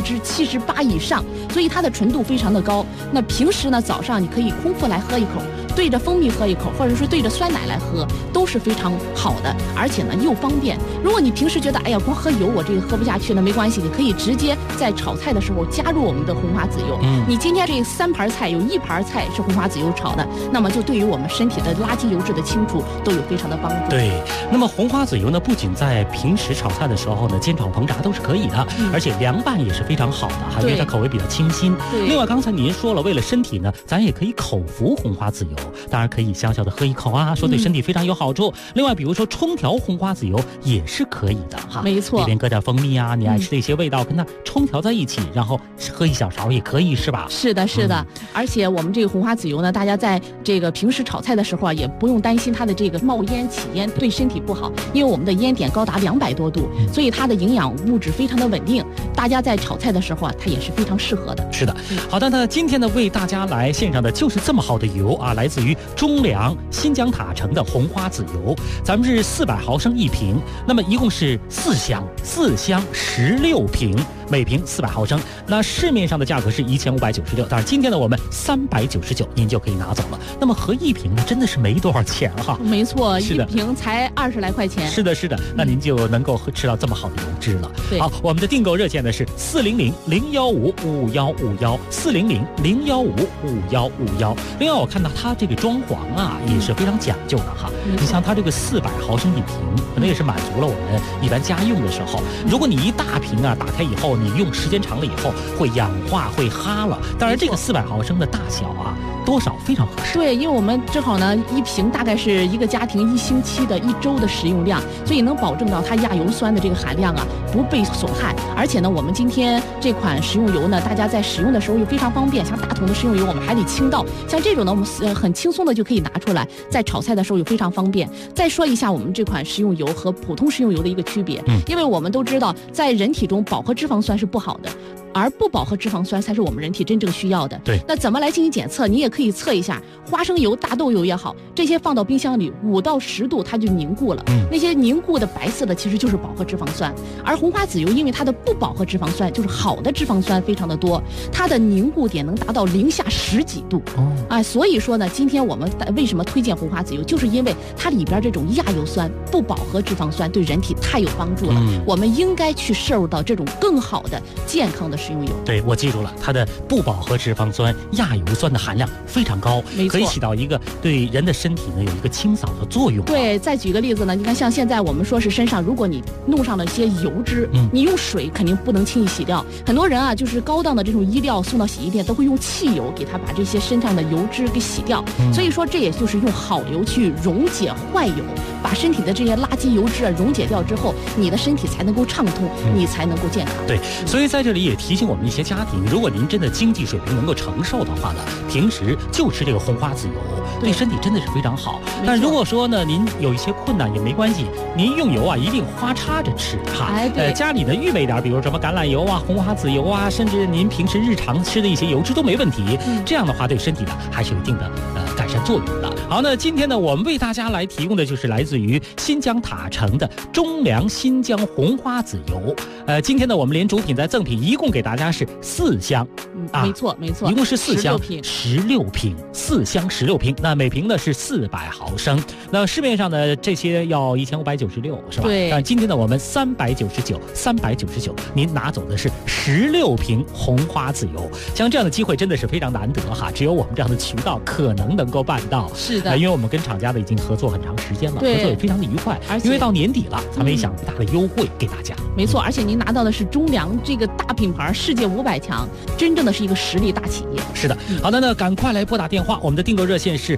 78%以上，所以它的纯度非常的高。那平时呢，早上你可以空腹来喝一口， 对着蜂蜜喝一口，或者是对着酸奶来喝，都是非常好的，而且呢又方便。如果你平时觉得哎呀光喝油我这个喝不下去了，没关系，你可以直接在炒菜的时候加入我们的红花籽油。你今天这3盘菜有1盘菜是红花籽油炒的，那么就对于我们身体的垃圾油脂的清除都有非常的帮助。 对，那么红花籽油呢，不仅在平时炒菜的时候呢煎炒烹炸都是可以的，而且凉拌也是非常好的哈，因为它口味比较清新。另外刚才您说了，为了身体呢，咱也可以口服红花籽油，当然可以小小的喝一口啊，说对身体非常有好处。另外比如说冲调红花籽油也是可以的哈， 没错， 里边搁点蜂蜜啊，你爱吃的一些味道跟它冲调在一起，然后喝一小勺也可以，是吧？ 是的，是的。而且我们这个红花籽油呢，大家在这个平时炒菜的时候啊，也不用担心它的这个冒烟起烟对身体不好，因为我们的烟点高达200多度，所以它的营养物质非常的稳定，大家在炒菜的时候啊，它也是非常适合的。 是的，好的，那今天呢为大家来献上的就是这么好的油啊，来自于中粮新疆塔城的红花籽油，咱们是400毫升1瓶，那么一共是4箱16瓶，每瓶400毫升，那市面上的价格是1596，当然今天呢我们399您就可以拿走了。那么合1瓶呢真的是没多少钱哈。 没错，1瓶才20来块钱。 是的，是的，那您就能够吃到这么好的油脂了。好，我们的订购热线呢是400-015-515，400-015-515。另外我看到它这个装潢啊也是非常讲究的哈。你像它这个400毫升1瓶，可能也是满足了我们一般家用的时候。如果你一大瓶啊打开以后，你用时间长了以后会氧化会哈了。当然这个400毫升的大小啊多少非常合适。 对，因为我们正好呢1瓶大概是一个家庭1星期的1周的食用量，所以能保证到它亚油酸的这个含量啊不被损害。而且呢我们今天这款食用油呢，大家在使用的时候又非常方便，像大桶的食用油我们还得倾倒，像这种呢我们很轻松的就可以拿出来，在炒菜的时候又非常方便。再说一下我们这款食用油和普通食用油的一个区别，因为我们都知道在人体中饱和脂肪酸是不好的，而不饱和脂肪酸才是我们人体真正需要的。 对， 那怎么来进行检测？你也可以测一下花生油、大豆油也好，这些放到冰箱里5到10度它就凝固了，那些凝固的白色的其实就是饱和脂肪酸。而红花籽油因为它的不饱和脂肪酸就是好的脂肪酸非常的多，它的凝固点能达到零下10几度。所以说呢，今天我们为什么推荐红花籽油，就是因为它里边这种亚油酸、不饱和脂肪酸对人体太有帮助了，我们应该去摄入到这种更好的健康的食用油。 对，我记住了，它的不饱和脂肪酸、亚油酸的含量非常高，可以起到一个对人的身体呢有一个清扫的作用。 对，再举个例子呢，你看像现在我们说是身上如果你弄上了一些油脂，你用水肯定不能轻易洗掉，很多人啊就是高档的这种衣料送到洗衣店都会用汽油给它把这些身上的油脂给洗掉，所以说这也就是用好油去溶解坏油，把身体的这些垃圾油脂啊溶解掉之后，你的身体才能够畅通，你才能够健康。 对，所以在这里也提醒我们一些家庭，如果您真的经济水平能够承受的话呢，平时就吃这个红花籽油，对身体真的是非常好。但如果说呢您有一些困难也没关系，您用油啊一定花插着吃哈。家里呢预备点，比如什么橄榄油啊、红花籽油啊，甚至您平时日常吃的一些油脂都没问题。这样的话对身体呢还是有一定的改善作用的。好，那今天呢我们为大家来提供的就是来自于新疆塔城的中粮新疆红花籽油。今天呢我们连主品带赠品一共给大家是4箱。 没错， 一共是4箱16瓶，4箱16瓶，那每瓶呢是400毫升。那市面上的这些要1596是吧？ 对。 但今天呢我们399，您拿走的是16瓶红花籽油。像这样的机会真的是非常难得哈，只有我们这样的渠道可能能够办到。 是的， 因为我们跟厂家的已经合作很长时间了，合作也非常的愉快。因为到年底了，咱们也想大的优惠给大家。 没错，而且您拿到的是中粮这个大品牌，世界500强，真正的是一个实力大企业。 是的，好的，那赶快来拨打电话，我们的订购热线是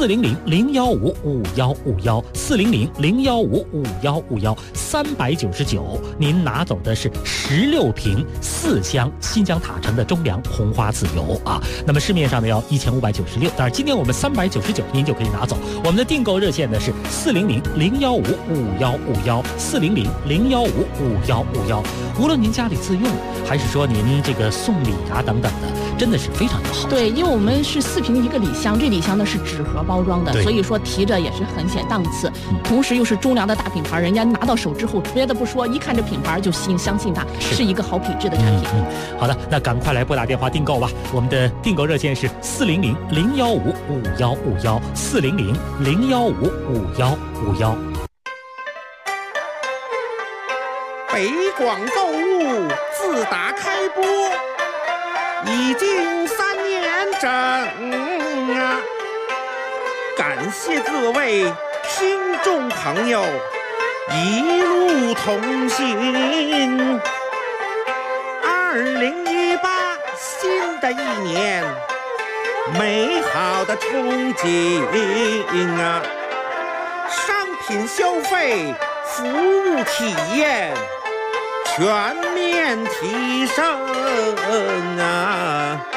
400-015-515，400-015-515，399，您拿走的是16瓶4箱新疆塔城的中粮红花籽油啊。那么市面上呢要1596，但是今天我们399，您就可以拿走。我们的订购热线呢是400-015-5151，400-015-5151。无论您家里自用，还是说您这个送礼啊等等的，真的是非常友好。 对，因为我们是4瓶一个礼箱，这礼箱呢是纸盒包装的，所以说提着也是很显档次，同时又是中粮的大品牌，人家拿到手之后，别的不说，一看这品牌就相信它是一个好品质的产品。 好的，那赶快来拨打电话订购吧。我们的订购热线是400-015-5151，400-015-5151。 北广购物自打开播已经3年整啊！感谢各位听众朋友一路同行。2018新的一年，美好的憧憬啊！商品消费、服务体验全面提升啊！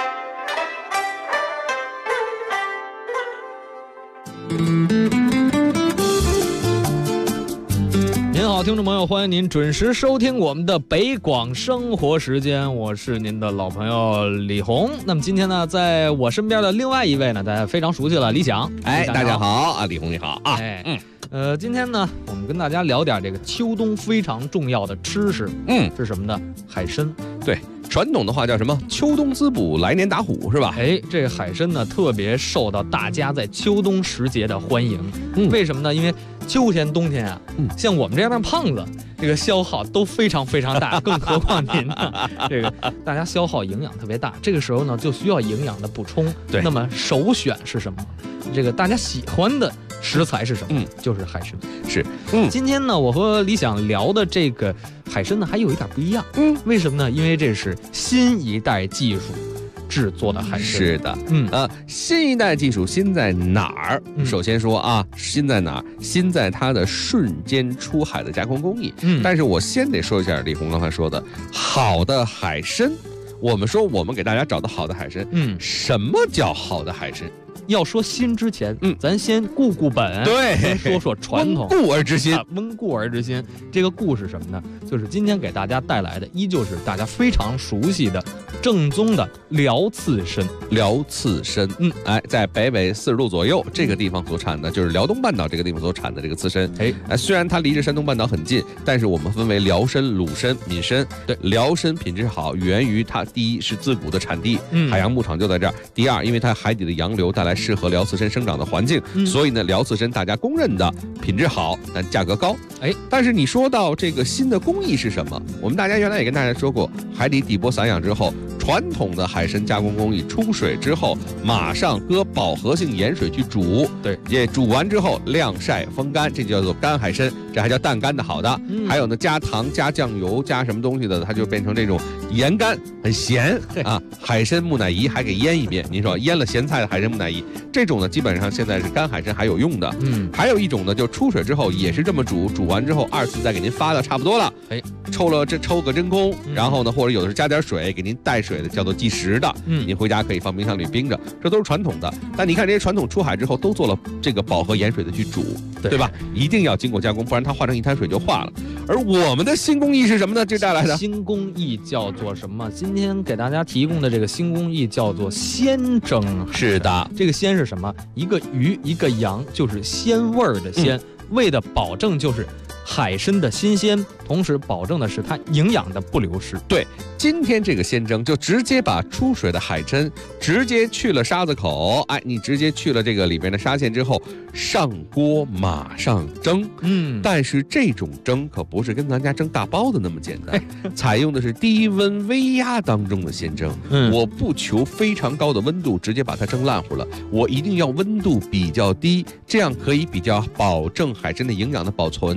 您好，听众朋友，欢迎您准时收听我们的北广生活时间，我是您的老朋友李红。那么今天呢，在我身边的另外一位呢，大家非常熟悉了，李想。 哎，大家好啊，李红你好啊。 今天呢，我们跟大家聊点这个秋冬非常重要的吃食，是什么呢？海参。 对，传统的话叫什么？秋冬滋补，来年打虎，是吧？ 哎，这个海参呢，特别受到大家在秋冬时节的欢迎。为什么呢？因为秋天、冬天啊，像我们这样的胖子，这个消耗都非常非常大，更何况您呢？这个大家消耗营养特别大，这个时候呢，就需要营养的补充。 对， 那么首选是什么？这个大家喜欢的食材是什么？就是海参。 是， 今天呢，我和李想聊的这个海参呢，还有一点不一样。为什么呢？因为这是新一代技术制作的海参。 是的，新一代技术新在哪儿？首先说啊，新在哪儿？新在它的瞬间出海的加工工艺。但是我先得说一下李红刚才说的，好的海参。我们说我们给大家找到好的海参，什么叫好的海参？ 要说新之前，咱先固本， 对， 说说传统， 温故而知新， 温故而知新。这个故是什么呢？就是今天给大家带来的，依旧是大家非常熟悉的正宗的辽刺参。 辽刺参，在北纬40度左右这个地方所产的，就是辽东半岛这个地方所产的这个刺参。虽然它离着山东半岛很近，但是我们分为辽参、鲁参、闽参。对，辽参品质好，源于它第一是自古的产地，海洋牧场就在这儿；第二，因为它海底的洋流带来适合辽刺参生长的环境，所以呢，辽刺参大家公认的品质好，但价格高。但是你说到这个新的工艺是什么？我们大家原来也跟大家说过，海底底波散养之后，传统的海参加工工艺，出水之后马上搁饱和性盐水去煮， 对， 也煮完之后晾晒风干，这就叫做干海参，这还叫淡干的好的。还有呢，加糖、加酱油、加什么东西的，它就变成这种盐干，很咸啊。海参木乃伊还给腌一遍，您说腌了咸菜的海参木乃伊，这种呢基本上现在是干海参还有用的。还有一种呢，就出水之后也是这么煮，煮完之后2次再给您发的差不多了，抽个真空，然后呢，或者有的是加点水给您带水的，叫做即食的，您回家可以放冰箱里冰着，这都是传统的。但你看这些传统出海之后都做了这个饱和盐水的去煮，对吧？一定要经过加工，不然它化成一滩水就化了。而我们的新工艺是什么呢？这带来的新工艺叫做什么？今天给大家提供的这个新工艺叫做鲜蒸。 是的， 这个鲜是什么？一个鱼一个羊，就是鲜味儿的鲜，为的保证就是海参的新鲜，同时保证的是它营养的不流失。 对，今天这个鲜蒸就直接把出水的海参直接去了沙子口，你直接去了这个里边的沙线之后，上锅马上蒸。但是这种蒸可不是跟咱家蒸大包子那么简单，采用的是低温微压当中的鲜蒸。我不求非常高的温度直接把它蒸烂乎了，我一定要温度比较低，这样可以比较保证海参的营养的保存。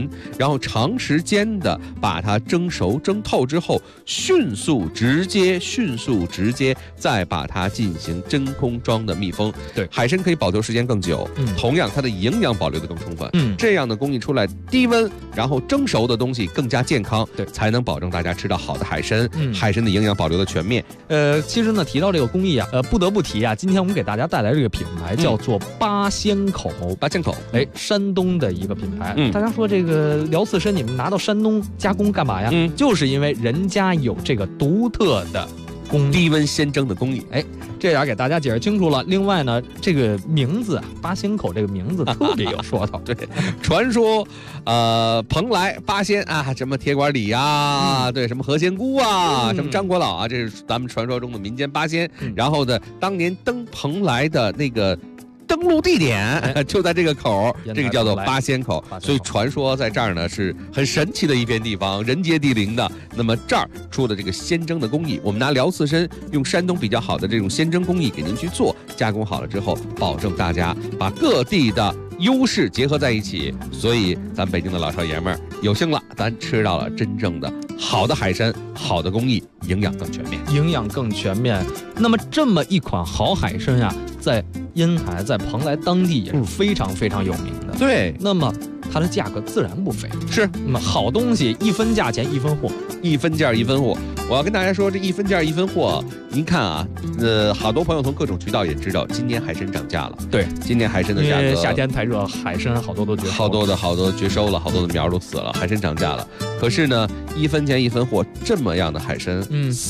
然后长时间的把它蒸熟蒸透之后，迅速直接再把它进行真空装的密封。 对， 海参可以保留时间更久，同样它的营养保留的更充分。这样的工艺出来，低温然后蒸熟的东西更加健康， 对， 才能保证大家吃到好的海参，海参的营养保留的全面。 其实呢，提到这个工艺啊，不得不提啊，今天我们给大家带来这个品牌叫做八仙口，山东的一个品牌。大家说这个辽刺参你们拿到山东加工干嘛呀？就是因为人家有这个独特的低温鲜蒸的工艺。 这点给大家解释清楚了。另外呢，这个名字啊，八仙口这个名字特别有说头。 对，传说蓬莱八仙啊，什么铁拐李啊，对，什么何仙姑啊，什么张果老啊，这是咱们传说中的民间八仙。然后呢，当年登蓬莱的那个登陆地点就在这个口，这个叫做八仙口，所以传说在这儿呢是很神奇的一片地方，人杰地灵的。那么这儿出的这个鲜蒸的工艺，我们拿辽刺参用山东比较好的这种鲜蒸工艺给您去做，加工好了之后，保证大家把各地的优势结合在一起。所以咱北京的老少爷们儿有幸了，咱吃到了真正的好的海参，好的工艺，营养更全面。那么这么一款好海参啊，在烟台在蓬莱当地也是非常非常有名的。 对， 那么它的价格自然不菲。 是， 那么好东西一分价钱一分货， 一分价一分货。我要跟大家说，这一分价一分货，您看啊，好多朋友从各种渠道也知道，今年海参涨价了。 对， 今年海参的价格， 夏天太热，海参好多都绝收了， 好多绝收了，好多的苗都死了，海参涨价了。可是呢，一分钱一分货，这么样的海参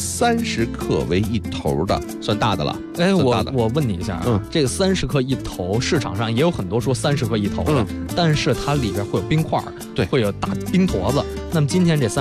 ，30克为一头的，算大的了。 我问你一下啊，这个30克一头，市场上也有很多说30克一头的，但是它里边会有冰块， 对， 会有大冰坨子。那么今天这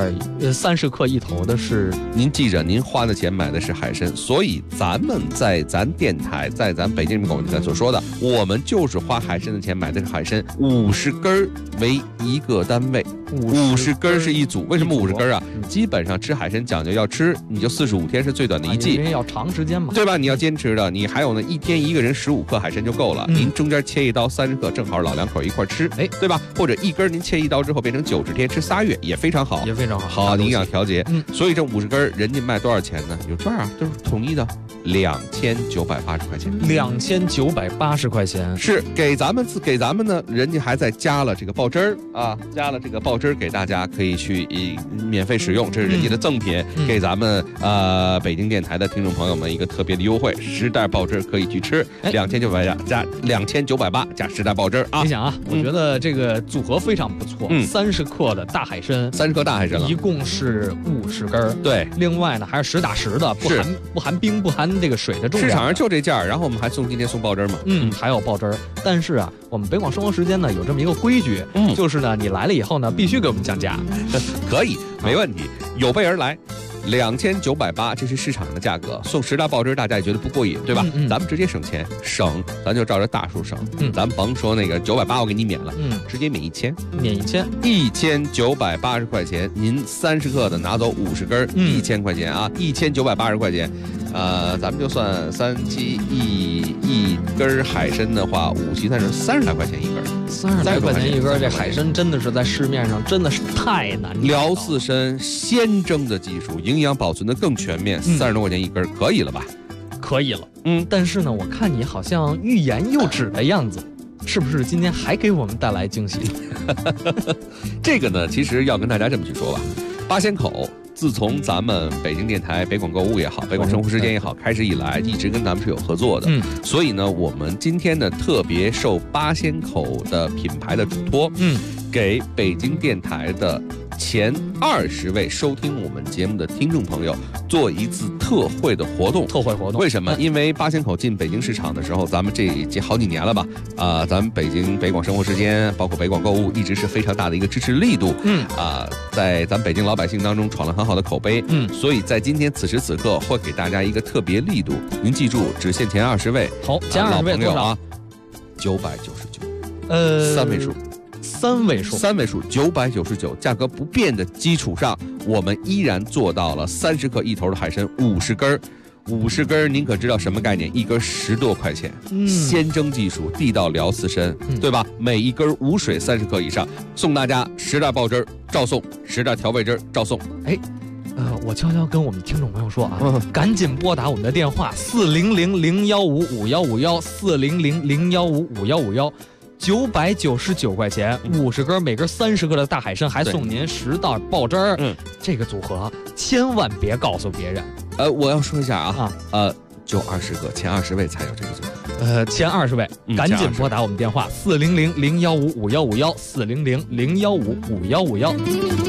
30克一头的是， 您记着，您花的钱买的是海参，所以咱们在咱电台，在咱北京人民广播电台所说的，我们就是花海参的钱买的是海参，50根为一个单位，50根是一组。为什么50根啊？基本上吃海参讲究要吃，你就45天是最短的一季， 因为要长时间嘛， 对吧？你要坚持的，你还有呢，一天一个人15克海参就够了，您中间切一刀30克，正好老两口一块吃，对吧？或者一根您切一刀之后变成90天，吃3月也非常好，好的营养调节。所以这50根人家卖多少钱呢？有券啊，都是统一的，2980块钱。 2980块钱是给咱们呢，人家还在加了这个爆汁儿啊，加了这个爆汁儿给大家可以去免费使用，这是人家的赠品，给咱们北京电台的听众朋友们一个特别的优惠，时代爆汁儿可以去吃，2980加2980加时代爆汁儿啊！ 你想啊，我觉得这个组合非常不错，30克的大海参 ，30克大海参了， 一共是50根， 对， 另外呢还是实打实的，不含冰不含这个水的重量， 市场上就这价，然后我们还今天送爆汁儿嘛， 还有爆汁儿。但是啊，我们北广生活时间呢有这么一个规矩，就是呢你来了以后呢必须给我们降价， 可以，没问题，有备而来。2980，这是市场的价格，送10大爆汁大家也觉得不过瘾，对吧？咱们直接省钱，咱就照着大数省，咱甭说那个980我给你免了，直接免1000，1980块钱，您30克的拿走50根，1000块钱啊，1980块钱，咱们就算37一根海参的话，5、7、30来块钱一根 ，30来块钱一根，这海参真的是在市面上真的是太难。 辽刺参鲜蒸的技术，营养保存的更全面，30多块钱一根，可以了吧？ 可以了，但是呢，我看你好像欲言又止的样子，是不是今天还给我们带来惊喜？ 这个呢，其实要跟大家这么去说吧，八仙口。自从咱们北京电台北广购物也好，北广生活时间也好，开始以来，一直跟咱们是有合作的。所以呢，我们今天呢特别受八仙口的品牌的嘱托，给北京电台的前20位收听我们节目的听众朋友做一次特惠的活动。为什么？因为八仙口进北京市场的时候，咱们这好几年了吧？咱们北广生活时间，包括北广购物，一直是非常大的一个支持力度。在咱北京老百姓当中闯了很好的口碑。所以在今天此时此刻，会给大家一个特别力度。您记住，只限前20位。 好，前20位老朋友啊，999，三位数999，价格不变的基础上，我们依然做到了30克一头的海参50根 50根，您可知道什么概念？一根10多块钱，鲜蒸技术，地道聊刺身，对吧？每一根无水30克以上，送大家10袋爆汁照送，10袋调味汁照送。 哎。我悄悄跟我们听众朋友说啊，赶紧拨打我们的电话400-015-5151，400-015-5151，999块钱，50根，每根30克的大海参，还送您10袋爆汁儿。这个组合千万别告诉别人。 我要说一下啊，就20个，前20位才有这个组合。 前20位，赶紧拨打我们电话400-015-5151，400-015-5151。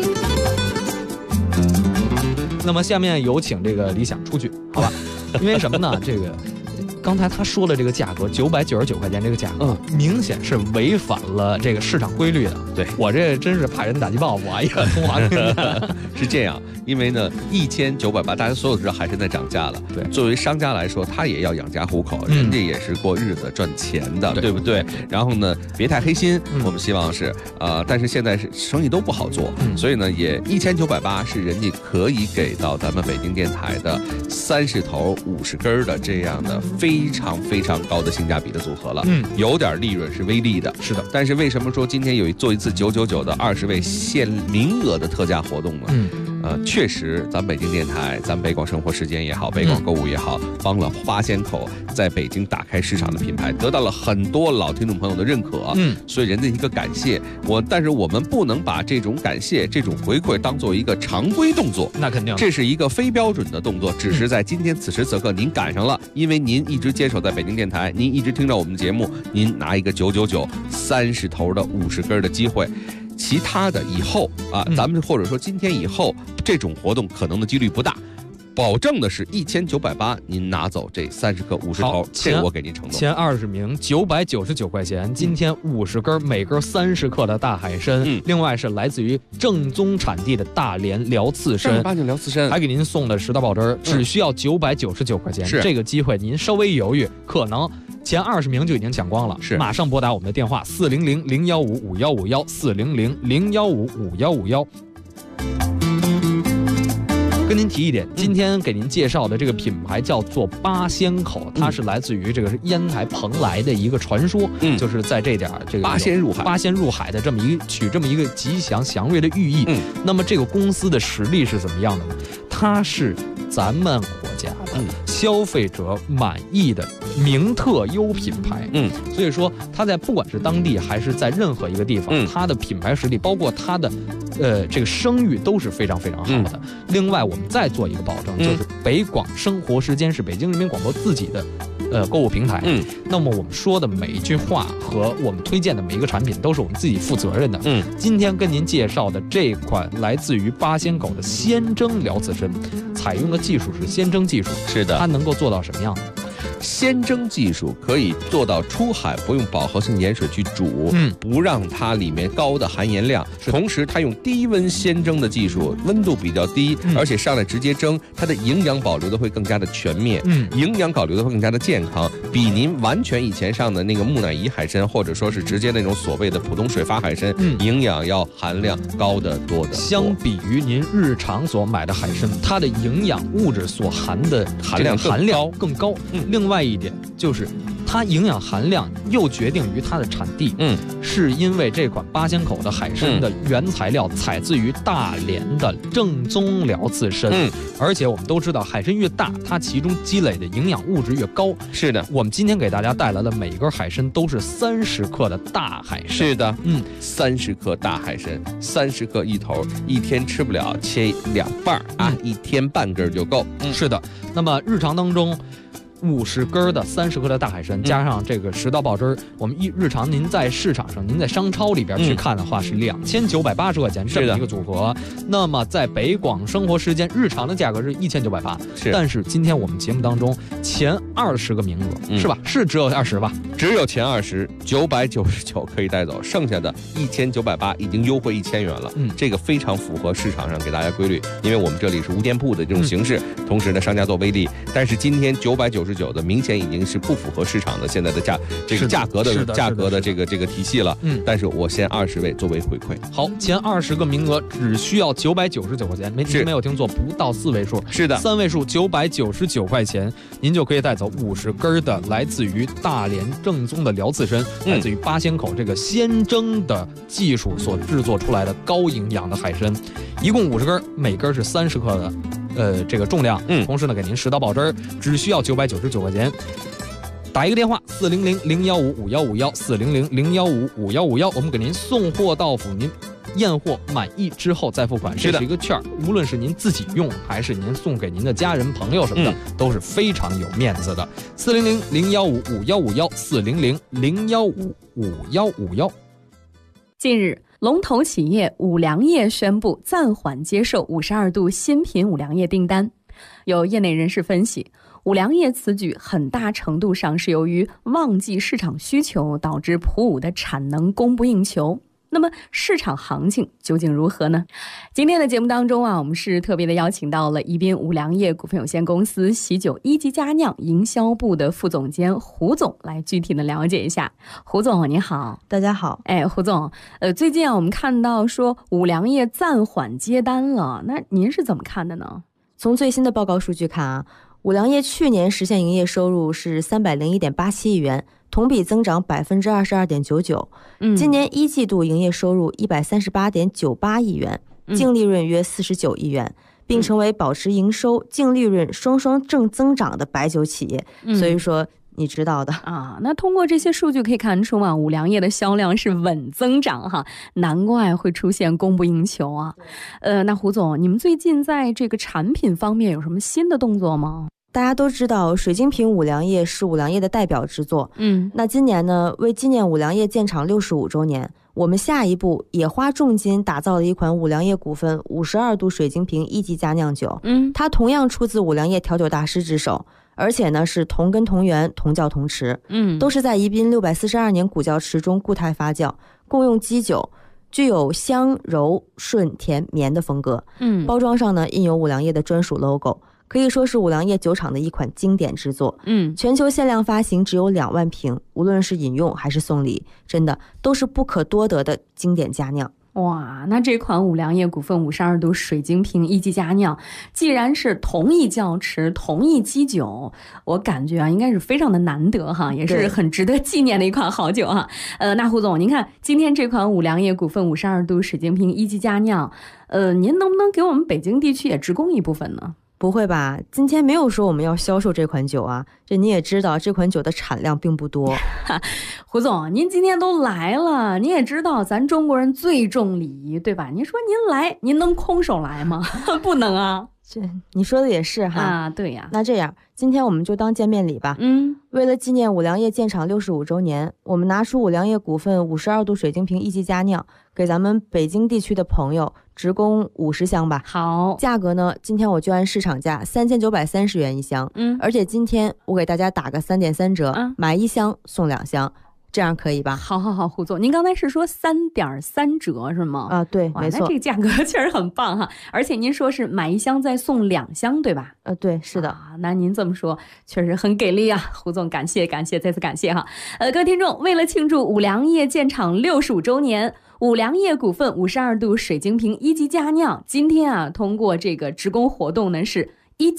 那么下面有请这个李想出去，好吧？因为什么呢？这个刚才他说的这个价格999块钱，这个价格明显是违反了这个市场规律的。 对， 我这真是怕人打击报复啊！一个中华是这样，因为呢，1980，大家所有知道海参在涨价了。对，作为商家来说，他也要养家糊口，人家也是过日子赚钱的，对不对？然后呢，别太黑心，我们希望是但是现在是生意都不好做，所以呢，也1980是人家可以给到咱们北京电台的30头50根的这样的非常非常高的性价比的组合了。有点利润是微利的，是的。但是为什么说今天做一次999的20位限名额的特价活动呢？确实，咱北京电台，咱北广生活时间也好，北广购物也好，帮了八仙口在北京打开市场的品牌，得到了很多老听众朋友的认可。所以人的一个感谢但是我们不能把这种感谢、这种回馈当做一个常规动作， 那肯定， 这是一个非标准的动作，只是在今天此时此刻您赶上了，因为您一直坚守在北京电台，您一直听到我们的节目，您拿一个999 30头的50根的机会。其他的以后咱们或者说今天以后这种活动可能的几率不大，保证的是1980，您拿走这30克50头，这我给您承诺。 前20名999块钱，今天50根，每根30克的大海参，另外是来自于正宗产地的大连辽刺参， 正儿八经辽刺参， 还给您送了10袋爆汁，只需要999块钱。这个机会您稍微犹豫，可能前20名就已经抢光了，马上拨打我们的电话400-015-5151，400-015-5151。跟您提一点，今天给您介绍的这个品牌叫做八仙口，它是来自于这个是烟台蓬莱的一个传说，就是在这点这个八仙入海的这么一个吉祥祥瑞的寓意。那么这个公司的实力是怎么样的呢？它是咱们国家的消费者满意的名特优品牌。所以说它在不管是当地还是在任何一个地方，它的品牌实力包括它的这个声誉都是非常非常好的。另外我们再做一个保证，就是北广生活时间是北京人民广播自己的购物平台。那么我们说的每一句话和我们推荐的每一个产品都是我们自己负责任的。今天跟您介绍的这款来自于八仙口的鲜蒸辽刺参，采用的技术是鲜蒸技术。 是的， 它能够做到什么样呢？ 鲜蒸技术可以做到出海不用饱和性盐水去煮，不让它里面高的含盐量，同时它用低温鲜蒸的技术，温度比较低，而且上来直接蒸，它的营养保留的会更加的全面，营养保留的会更加的健康，比您完全以前上的那个木乃伊海参，或者说是直接那种所谓的普通水发海参，营养要含量高得多的。 相比于您日常所买的海参，它的营养物质所含的含量更高。另外一点就是它营养含量又决定于它的产地，是因为这款八仙口的海参的原材料采自于大连的正宗辽刺参，而且我们都知道海参越大，它其中积累的营养物质越高。 是的， 我们今天给大家带来的每一根海参都是30克的大海参。 是的，30克大海参，30克一头，一天吃不了，切2半一天半根就够。 是的，那么日常当中50根的30克的大海参，加上这个10袋爆汁，我们日常您在市场上，您在商超里边去看的话，是2980块钱这么一个组合。那么在北广生活时间日常的价格是1980，但是今天我们节目当中前20个名额是吧？是只有20吧？ 只有前20 999可以带走，剩下的1980已经优惠1000元了。这个非常符合市场上给大家规律，因为我们这里是无店铺的这种形式，同时呢商家做微利，但是今天999 999的，明显已经是不符合市场的现在的价格的这个体系了。但是我先20位作为回馈。 好，前20个名额只需要999块钱，没有听错，不到4位数， 是的 ，3位数999块钱，您就可以带走50根的来自于大连正宗的辽刺参，来自于八仙口这个鲜蒸的技术所制作出来的高营养的海参，一共50根，每根是30克的这个重量，同时呢给您10刀保汁，只需要999块钱。打一个电话400-015-5151，400-015-5151，我们给您送货到府，您验货满意之后再付款，这是一个券，无论是您自己用还是您送给您的家人朋友什么的，都是非常有面子的。400-015-5151，400-015-5151。 近日，龙头企业五粮液宣布暂缓接受52度新品五粮液订单。有业内人士分析，五粮液此举很大程度上是由于旺季市场需求导致普五的产能供不应求。那么市场行情究竟如何呢？今天的节目当中我们是特别的邀请到了宜宾五粮液股份有限公司喜酒一级佳酿营销部的副总监胡总来具体的了解一下。胡总你好。 大家好。 胡总，最近我们看到说五粮液暂缓接单了，那您是怎么看的呢？ 从最新的报告数据看五粮液去年实现营业收入是301.87亿元，同比增长22.99%。今年1季度营业收入138.98亿元，净利润约49亿元，并成为保持营收、净利润双双正增长的白酒企业。所以说你知道的那通过这些数据可以看出五粮液的销量是稳增长哈，难怪会出现供不应求啊。那胡总，你们最近在这个产品方面有什么新的动作吗？ 大家都知道水晶瓶五粮液是五粮液的代表之作。那今年呢，为纪念五粮液建厂65周年，我们下一步也花重金打造了一款五粮液股份52度水晶瓶一级佳酿酒。它同样出自五粮液调酒大师之手，而且呢是同根同源同窖同池，都是在宜宾642年古窖池中固态发酵，共用基酒，具有香柔顺甜绵的风格。包装上呢印有五粮液的专属 logo，可以说是五粮液酒厂的一款经典之作。全球限量发行只有2万瓶，无论是饮用还是送礼，真的都是不可多得的经典佳酿。 哇，那这款五粮液股份52度水晶瓶一级佳酿，既然是同一窖池同一基酒，我感觉应该是非常的难得哈，也是很值得纪念的一款好酒哈。那胡总，您看今天这款五粮液股份52度水晶瓶一级佳酿，您能不能给我们北京地区也直供一部分呢？ 不会吧，今天没有说我们要销售这款酒啊，这你也知道这款酒的产量并不多。 胡总，您今天都来了，你也知道咱中国人最重礼仪，对吧？您说您来，您能空手来吗？不能啊。 这你说的也是哈。 对呀。 那这样今天我们就当见面礼吧。为了纪念五粮液建厂65周年，我们拿出五粮液股份52度水晶瓶一级佳酿，给咱们北京地区的朋友直供50箱吧。 好， 价格呢，今天我就按市场价3930元一箱。而且今天我给大家打个3.3折，买1箱送2箱。这样可以吧？ 好，胡总，您刚才是说3.3折是吗？ 对，没错。 那这个价格确实很棒哈，而且您说是买1箱再送2箱，对吧？ 对，是的。 那您这么说确实很给力啊，胡总，感谢，再次感谢哈。各位听众，为了庆祝五粮液建厂65周年，五粮液股份52度水晶瓶一级佳酿，今天通过这个直供活动呢是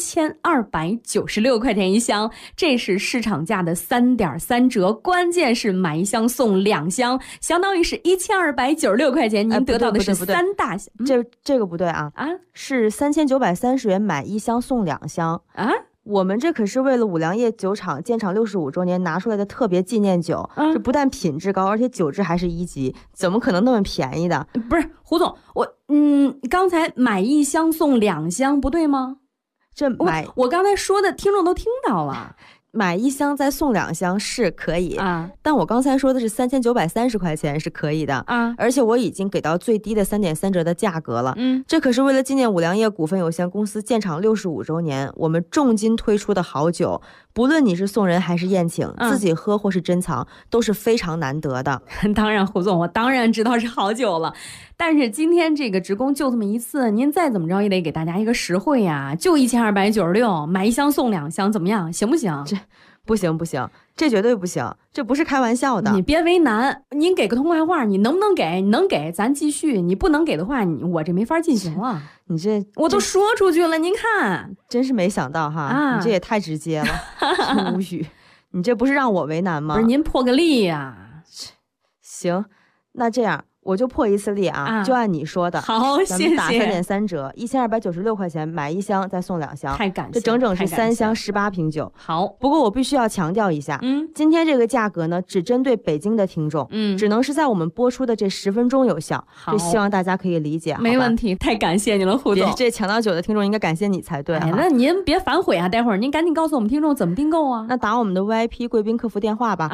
1296块钱一箱，这是市场价的3.3折，关键是买1箱送2箱，相当于是1296块钱，您得到的是3大箱。 这个不对啊，是3930元买1箱送2箱啊。 我们这可是为了五粮液酒厂建厂65周年拿出来的特别纪念酒，这不但品质高，而且酒质还是1级，怎么可能那么便宜的？ 不是胡总，刚才买1箱送2箱不对吗？我刚才说的听众都听到了， 买1箱再送2箱是可以但我刚才说的是3930块钱是可以的而且我已经给到最低的3.3折的价格了。这可是为了纪念五粮液股份有限公司建厂65周年，我们重金推出的好酒，不论你是送人还是宴请，自己喝或是珍藏，都是非常难得的。 当然，胡总，我当然知道是好酒了。 但是今天这个职工就这么一次，您再怎么着也得给大家一个实惠呀，就1296，买1箱送2箱，怎么样？行不行？ 这不行，这绝对不行，这不是开玩笑的。 你别为难，您给个痛快话，你能不能给？你能给咱继续，你不能给的话，我这没法进行了。 你这我都说出去了，您看， 真是没想到哈，你这也太直接了，无语。你这不是让我为难吗？ 不是您破个例呀。 行，那这样我就破一次例啊，就按你说的。 好，谢谢。 咱们打3点3折，1296块钱买1箱再送2箱， 太感谢， 这整整是3箱18瓶酒。 好， 不过我必须要强调一下，今天这个价格呢，只针对北京的听众，只能是在我们播出的这10分钟有效。这希望大家可以理解。 没问题，太感谢你了，胡总。 这抢到酒的听众应该感谢你才对。 那您别反悔啊，待会儿您赶紧告诉我们听众怎么订购啊。 那打我们的 VIP 贵宾客服电话吧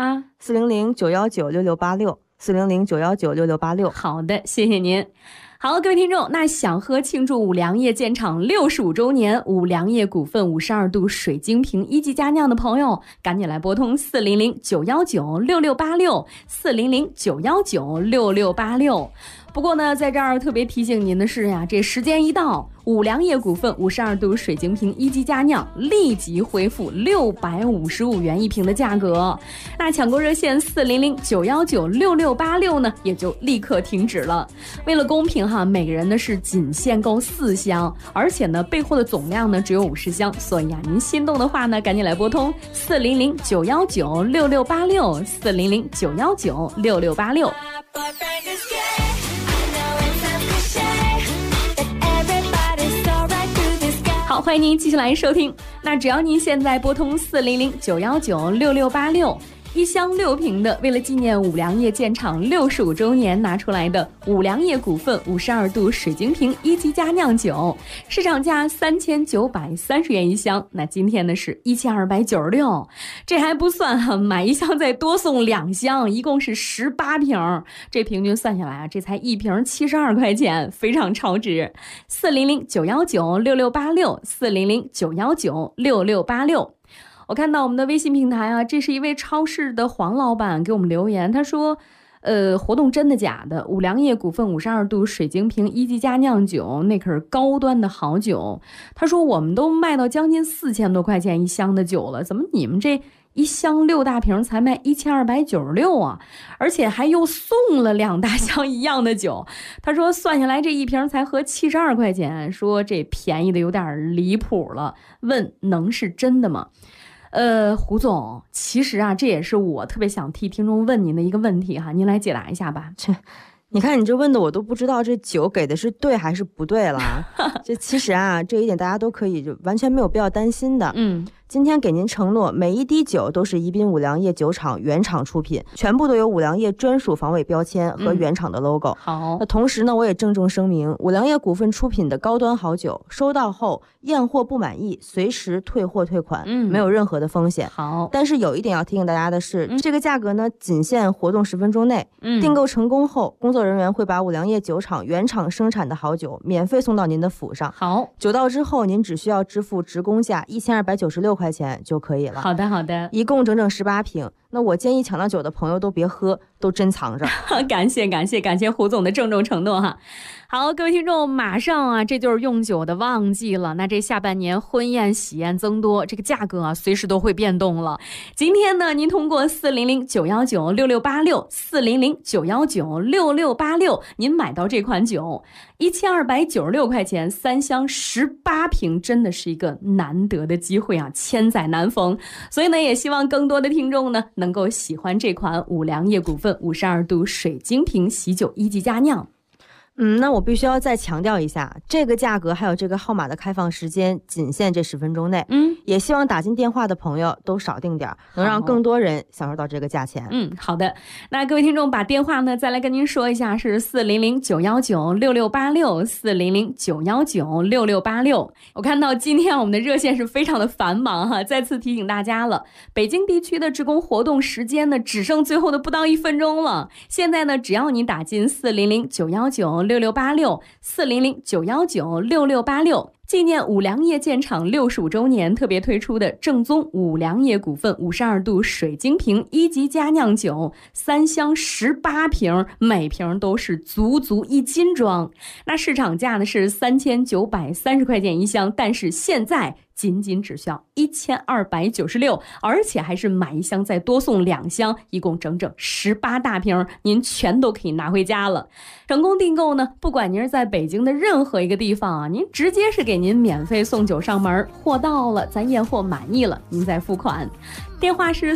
，400-919-6686。400-919-6686。 好的，谢谢您。好，各位听众，那想喝庆祝五粮液建厂65周年五粮液股份52度水晶瓶1级佳酿的朋友，赶紧来拨通400-919-6686 400-919-6686。不过呢，在这儿特别提醒您的是呀，这时间一到，五粮液股份52度水晶瓶1级佳酿立即恢复655元1瓶的价格。那抢购热线400-919-6686呢，也就立刻停止了。为了公平哈，每个人呢是仅限购4箱，而且呢备货的总量呢只有50箱，所以啊，您心动的话呢，赶紧来拨通400-919-6686 400-919-6686。好，欢迎您继续来收听。那只要您现在拨通400-919-6686。1箱6瓶的，为了纪念五粮液建厂65周年拿出来的五粮液股份52度水晶瓶1级佳酿酒，市场价3930元1箱，那今天呢是1296，这还不算哈，买1箱再多送2箱，一共是18瓶，这平均算下来啊，这才1瓶72块钱，非常超值。400-919-6686 400-919-6686。我看到我们的微信平台啊，这是一位超市的黄老板给我们留言，他说活动真的假的？五粮液股份52度水晶瓶1级佳酿酒，那可是高端的好酒。他说我们都卖到将近4000多块钱1箱的酒了，怎么你们这1箱6大瓶才卖1296啊？而且还又送了2大箱一样的酒。他说算下来这1瓶才合72块钱，说这便宜的有点离谱了，问能是真的吗？胡总，其实啊，这也是我特别想替听众问您的一个问题哈，您来解答一下吧。 你看你这问的我都不知道这酒给的是对还是不对了。这其实啊，这一点大家都可以就完全没有必要担心的。今天给您承诺，每一滴酒都是宜宾五粮液酒厂原厂出品，全部都有五粮液专属防伪标签和原厂的 logo。 好， 那同时呢，我也郑重声明，五粮液股份出品的高端好酒，收到后验货不满意，随时退货退款，没有任何的风险。 好， 但是有一点要提醒大家的是，这个价格呢，仅限活动10分钟内。订购成功后，工作人员会把五粮液酒厂原厂生产的好酒免费送到您的府上。 好， 酒到之后，您只需要支付职工价1296块钱就可以了。 好的，好的， 一共整整18瓶。那我建议抢到酒的朋友都别喝，都珍藏着。 感谢胡总的郑重承诺哈。好，各位听众，马上啊，这就是用酒的旺季了。那这下半年婚宴喜宴增多，这个价格啊，随时都会变动了。今天呢，您通过400-919-6686 400-919-6686，您买到这款酒，1296块钱3箱18瓶，真的是一个难得的机会啊，千载难逢。所以呢，也希望更多的听众呢，能够喜欢这款五粮液股份52度水晶瓶喜酒1级佳酿。 那我必须要再强调一下，这个价格还有这个号码的开放时间仅限这10分钟内。也希望打进电话的朋友都少订点，能让更多人享受到这个价钱。 好的。那各位听众把电话呢再来跟您说一下，是400-919-6686 400-919-6686。我看到今天我们的热线是非常的繁忙哈，再次提醒大家了，北京地区的职工活动时间呢只剩最后的不到1分钟了。现在呢，只要你打进400-919-6686 400-919-6686， 纪念五粮液建厂65周年特别推出的正宗五粮液股份52度水晶瓶1级佳酿酒，3箱18瓶，每瓶都是足1斤装。那市场价呢是3930块钱一箱，但是现在仅只需要1296，而且还是买一箱再多送2箱，一共整整18大瓶，您全都可以拿回家了。成功订购呢，不管您是在北京的任何一个地方啊，您直接是给您免费送酒上门，货到了咱验货满意了，您再付款。电话是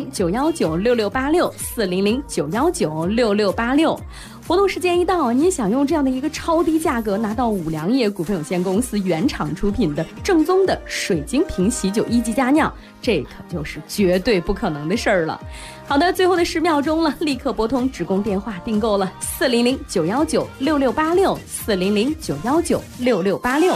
400-919-6686，400-919-6686。活动时间一到，您想用这样的一个超低价格拿到五粮液股份有限公司原厂出品的正宗的水晶瓶喜酒1级佳酿，这可就是绝对不可能的事儿了。好的，最后的10秒钟了，立刻拨通直供电话订购了，400-919-6686， 400-919-6686。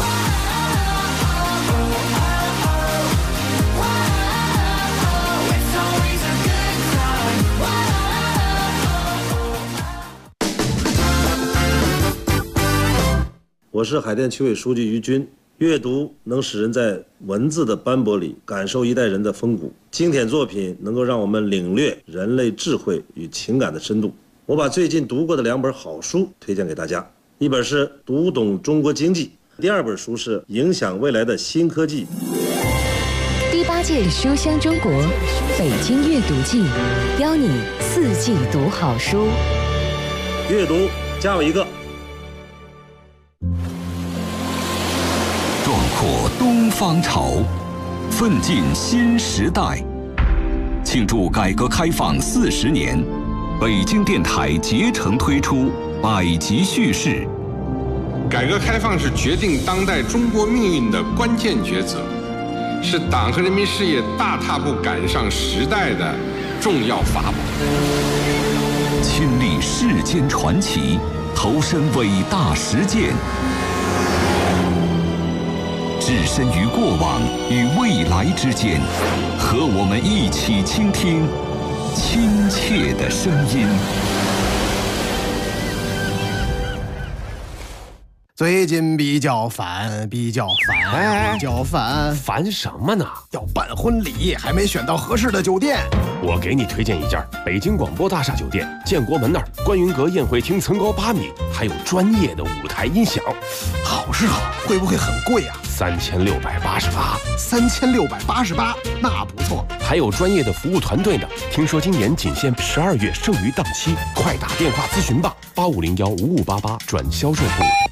我是海淀区委书记于军。阅读能使人在文字的斑驳里感受一代人的风骨，经典作品能够让我们领略人类智慧与情感的深度。我把最近读过的2本好书推荐给大家，一本是《读懂中国经济》，第2本书是《影响未来的新科技》。 第8届书香中国北京阅读季，邀你4季读好书。 阅读加我一个。 壮阔东方潮，奋进新时代。庆祝改革开放40年，北京电台竭诚推出百集叙事。 改革开放是决定当代中国命运的关键抉择，是党和人民事业大踏步赶上时代的重要法宝。 亲历世间传奇，投身伟大实践，置身于过往与未来之间，和我们一起倾听亲切的声音。 最近比较烦， 烦什么呢？ 要办婚礼，还没选到合适的酒店。 我给你推荐一家北京广播大厦酒店，建国门那儿观云阁宴会厅层高8米，还有专业的舞台音响。 好是好，会不会很贵啊 ？3688。 3688，那不错。 还有专业的服务团队呢。听说今年仅限12月剩余档期，快打电话咨询吧，85015588转销售部。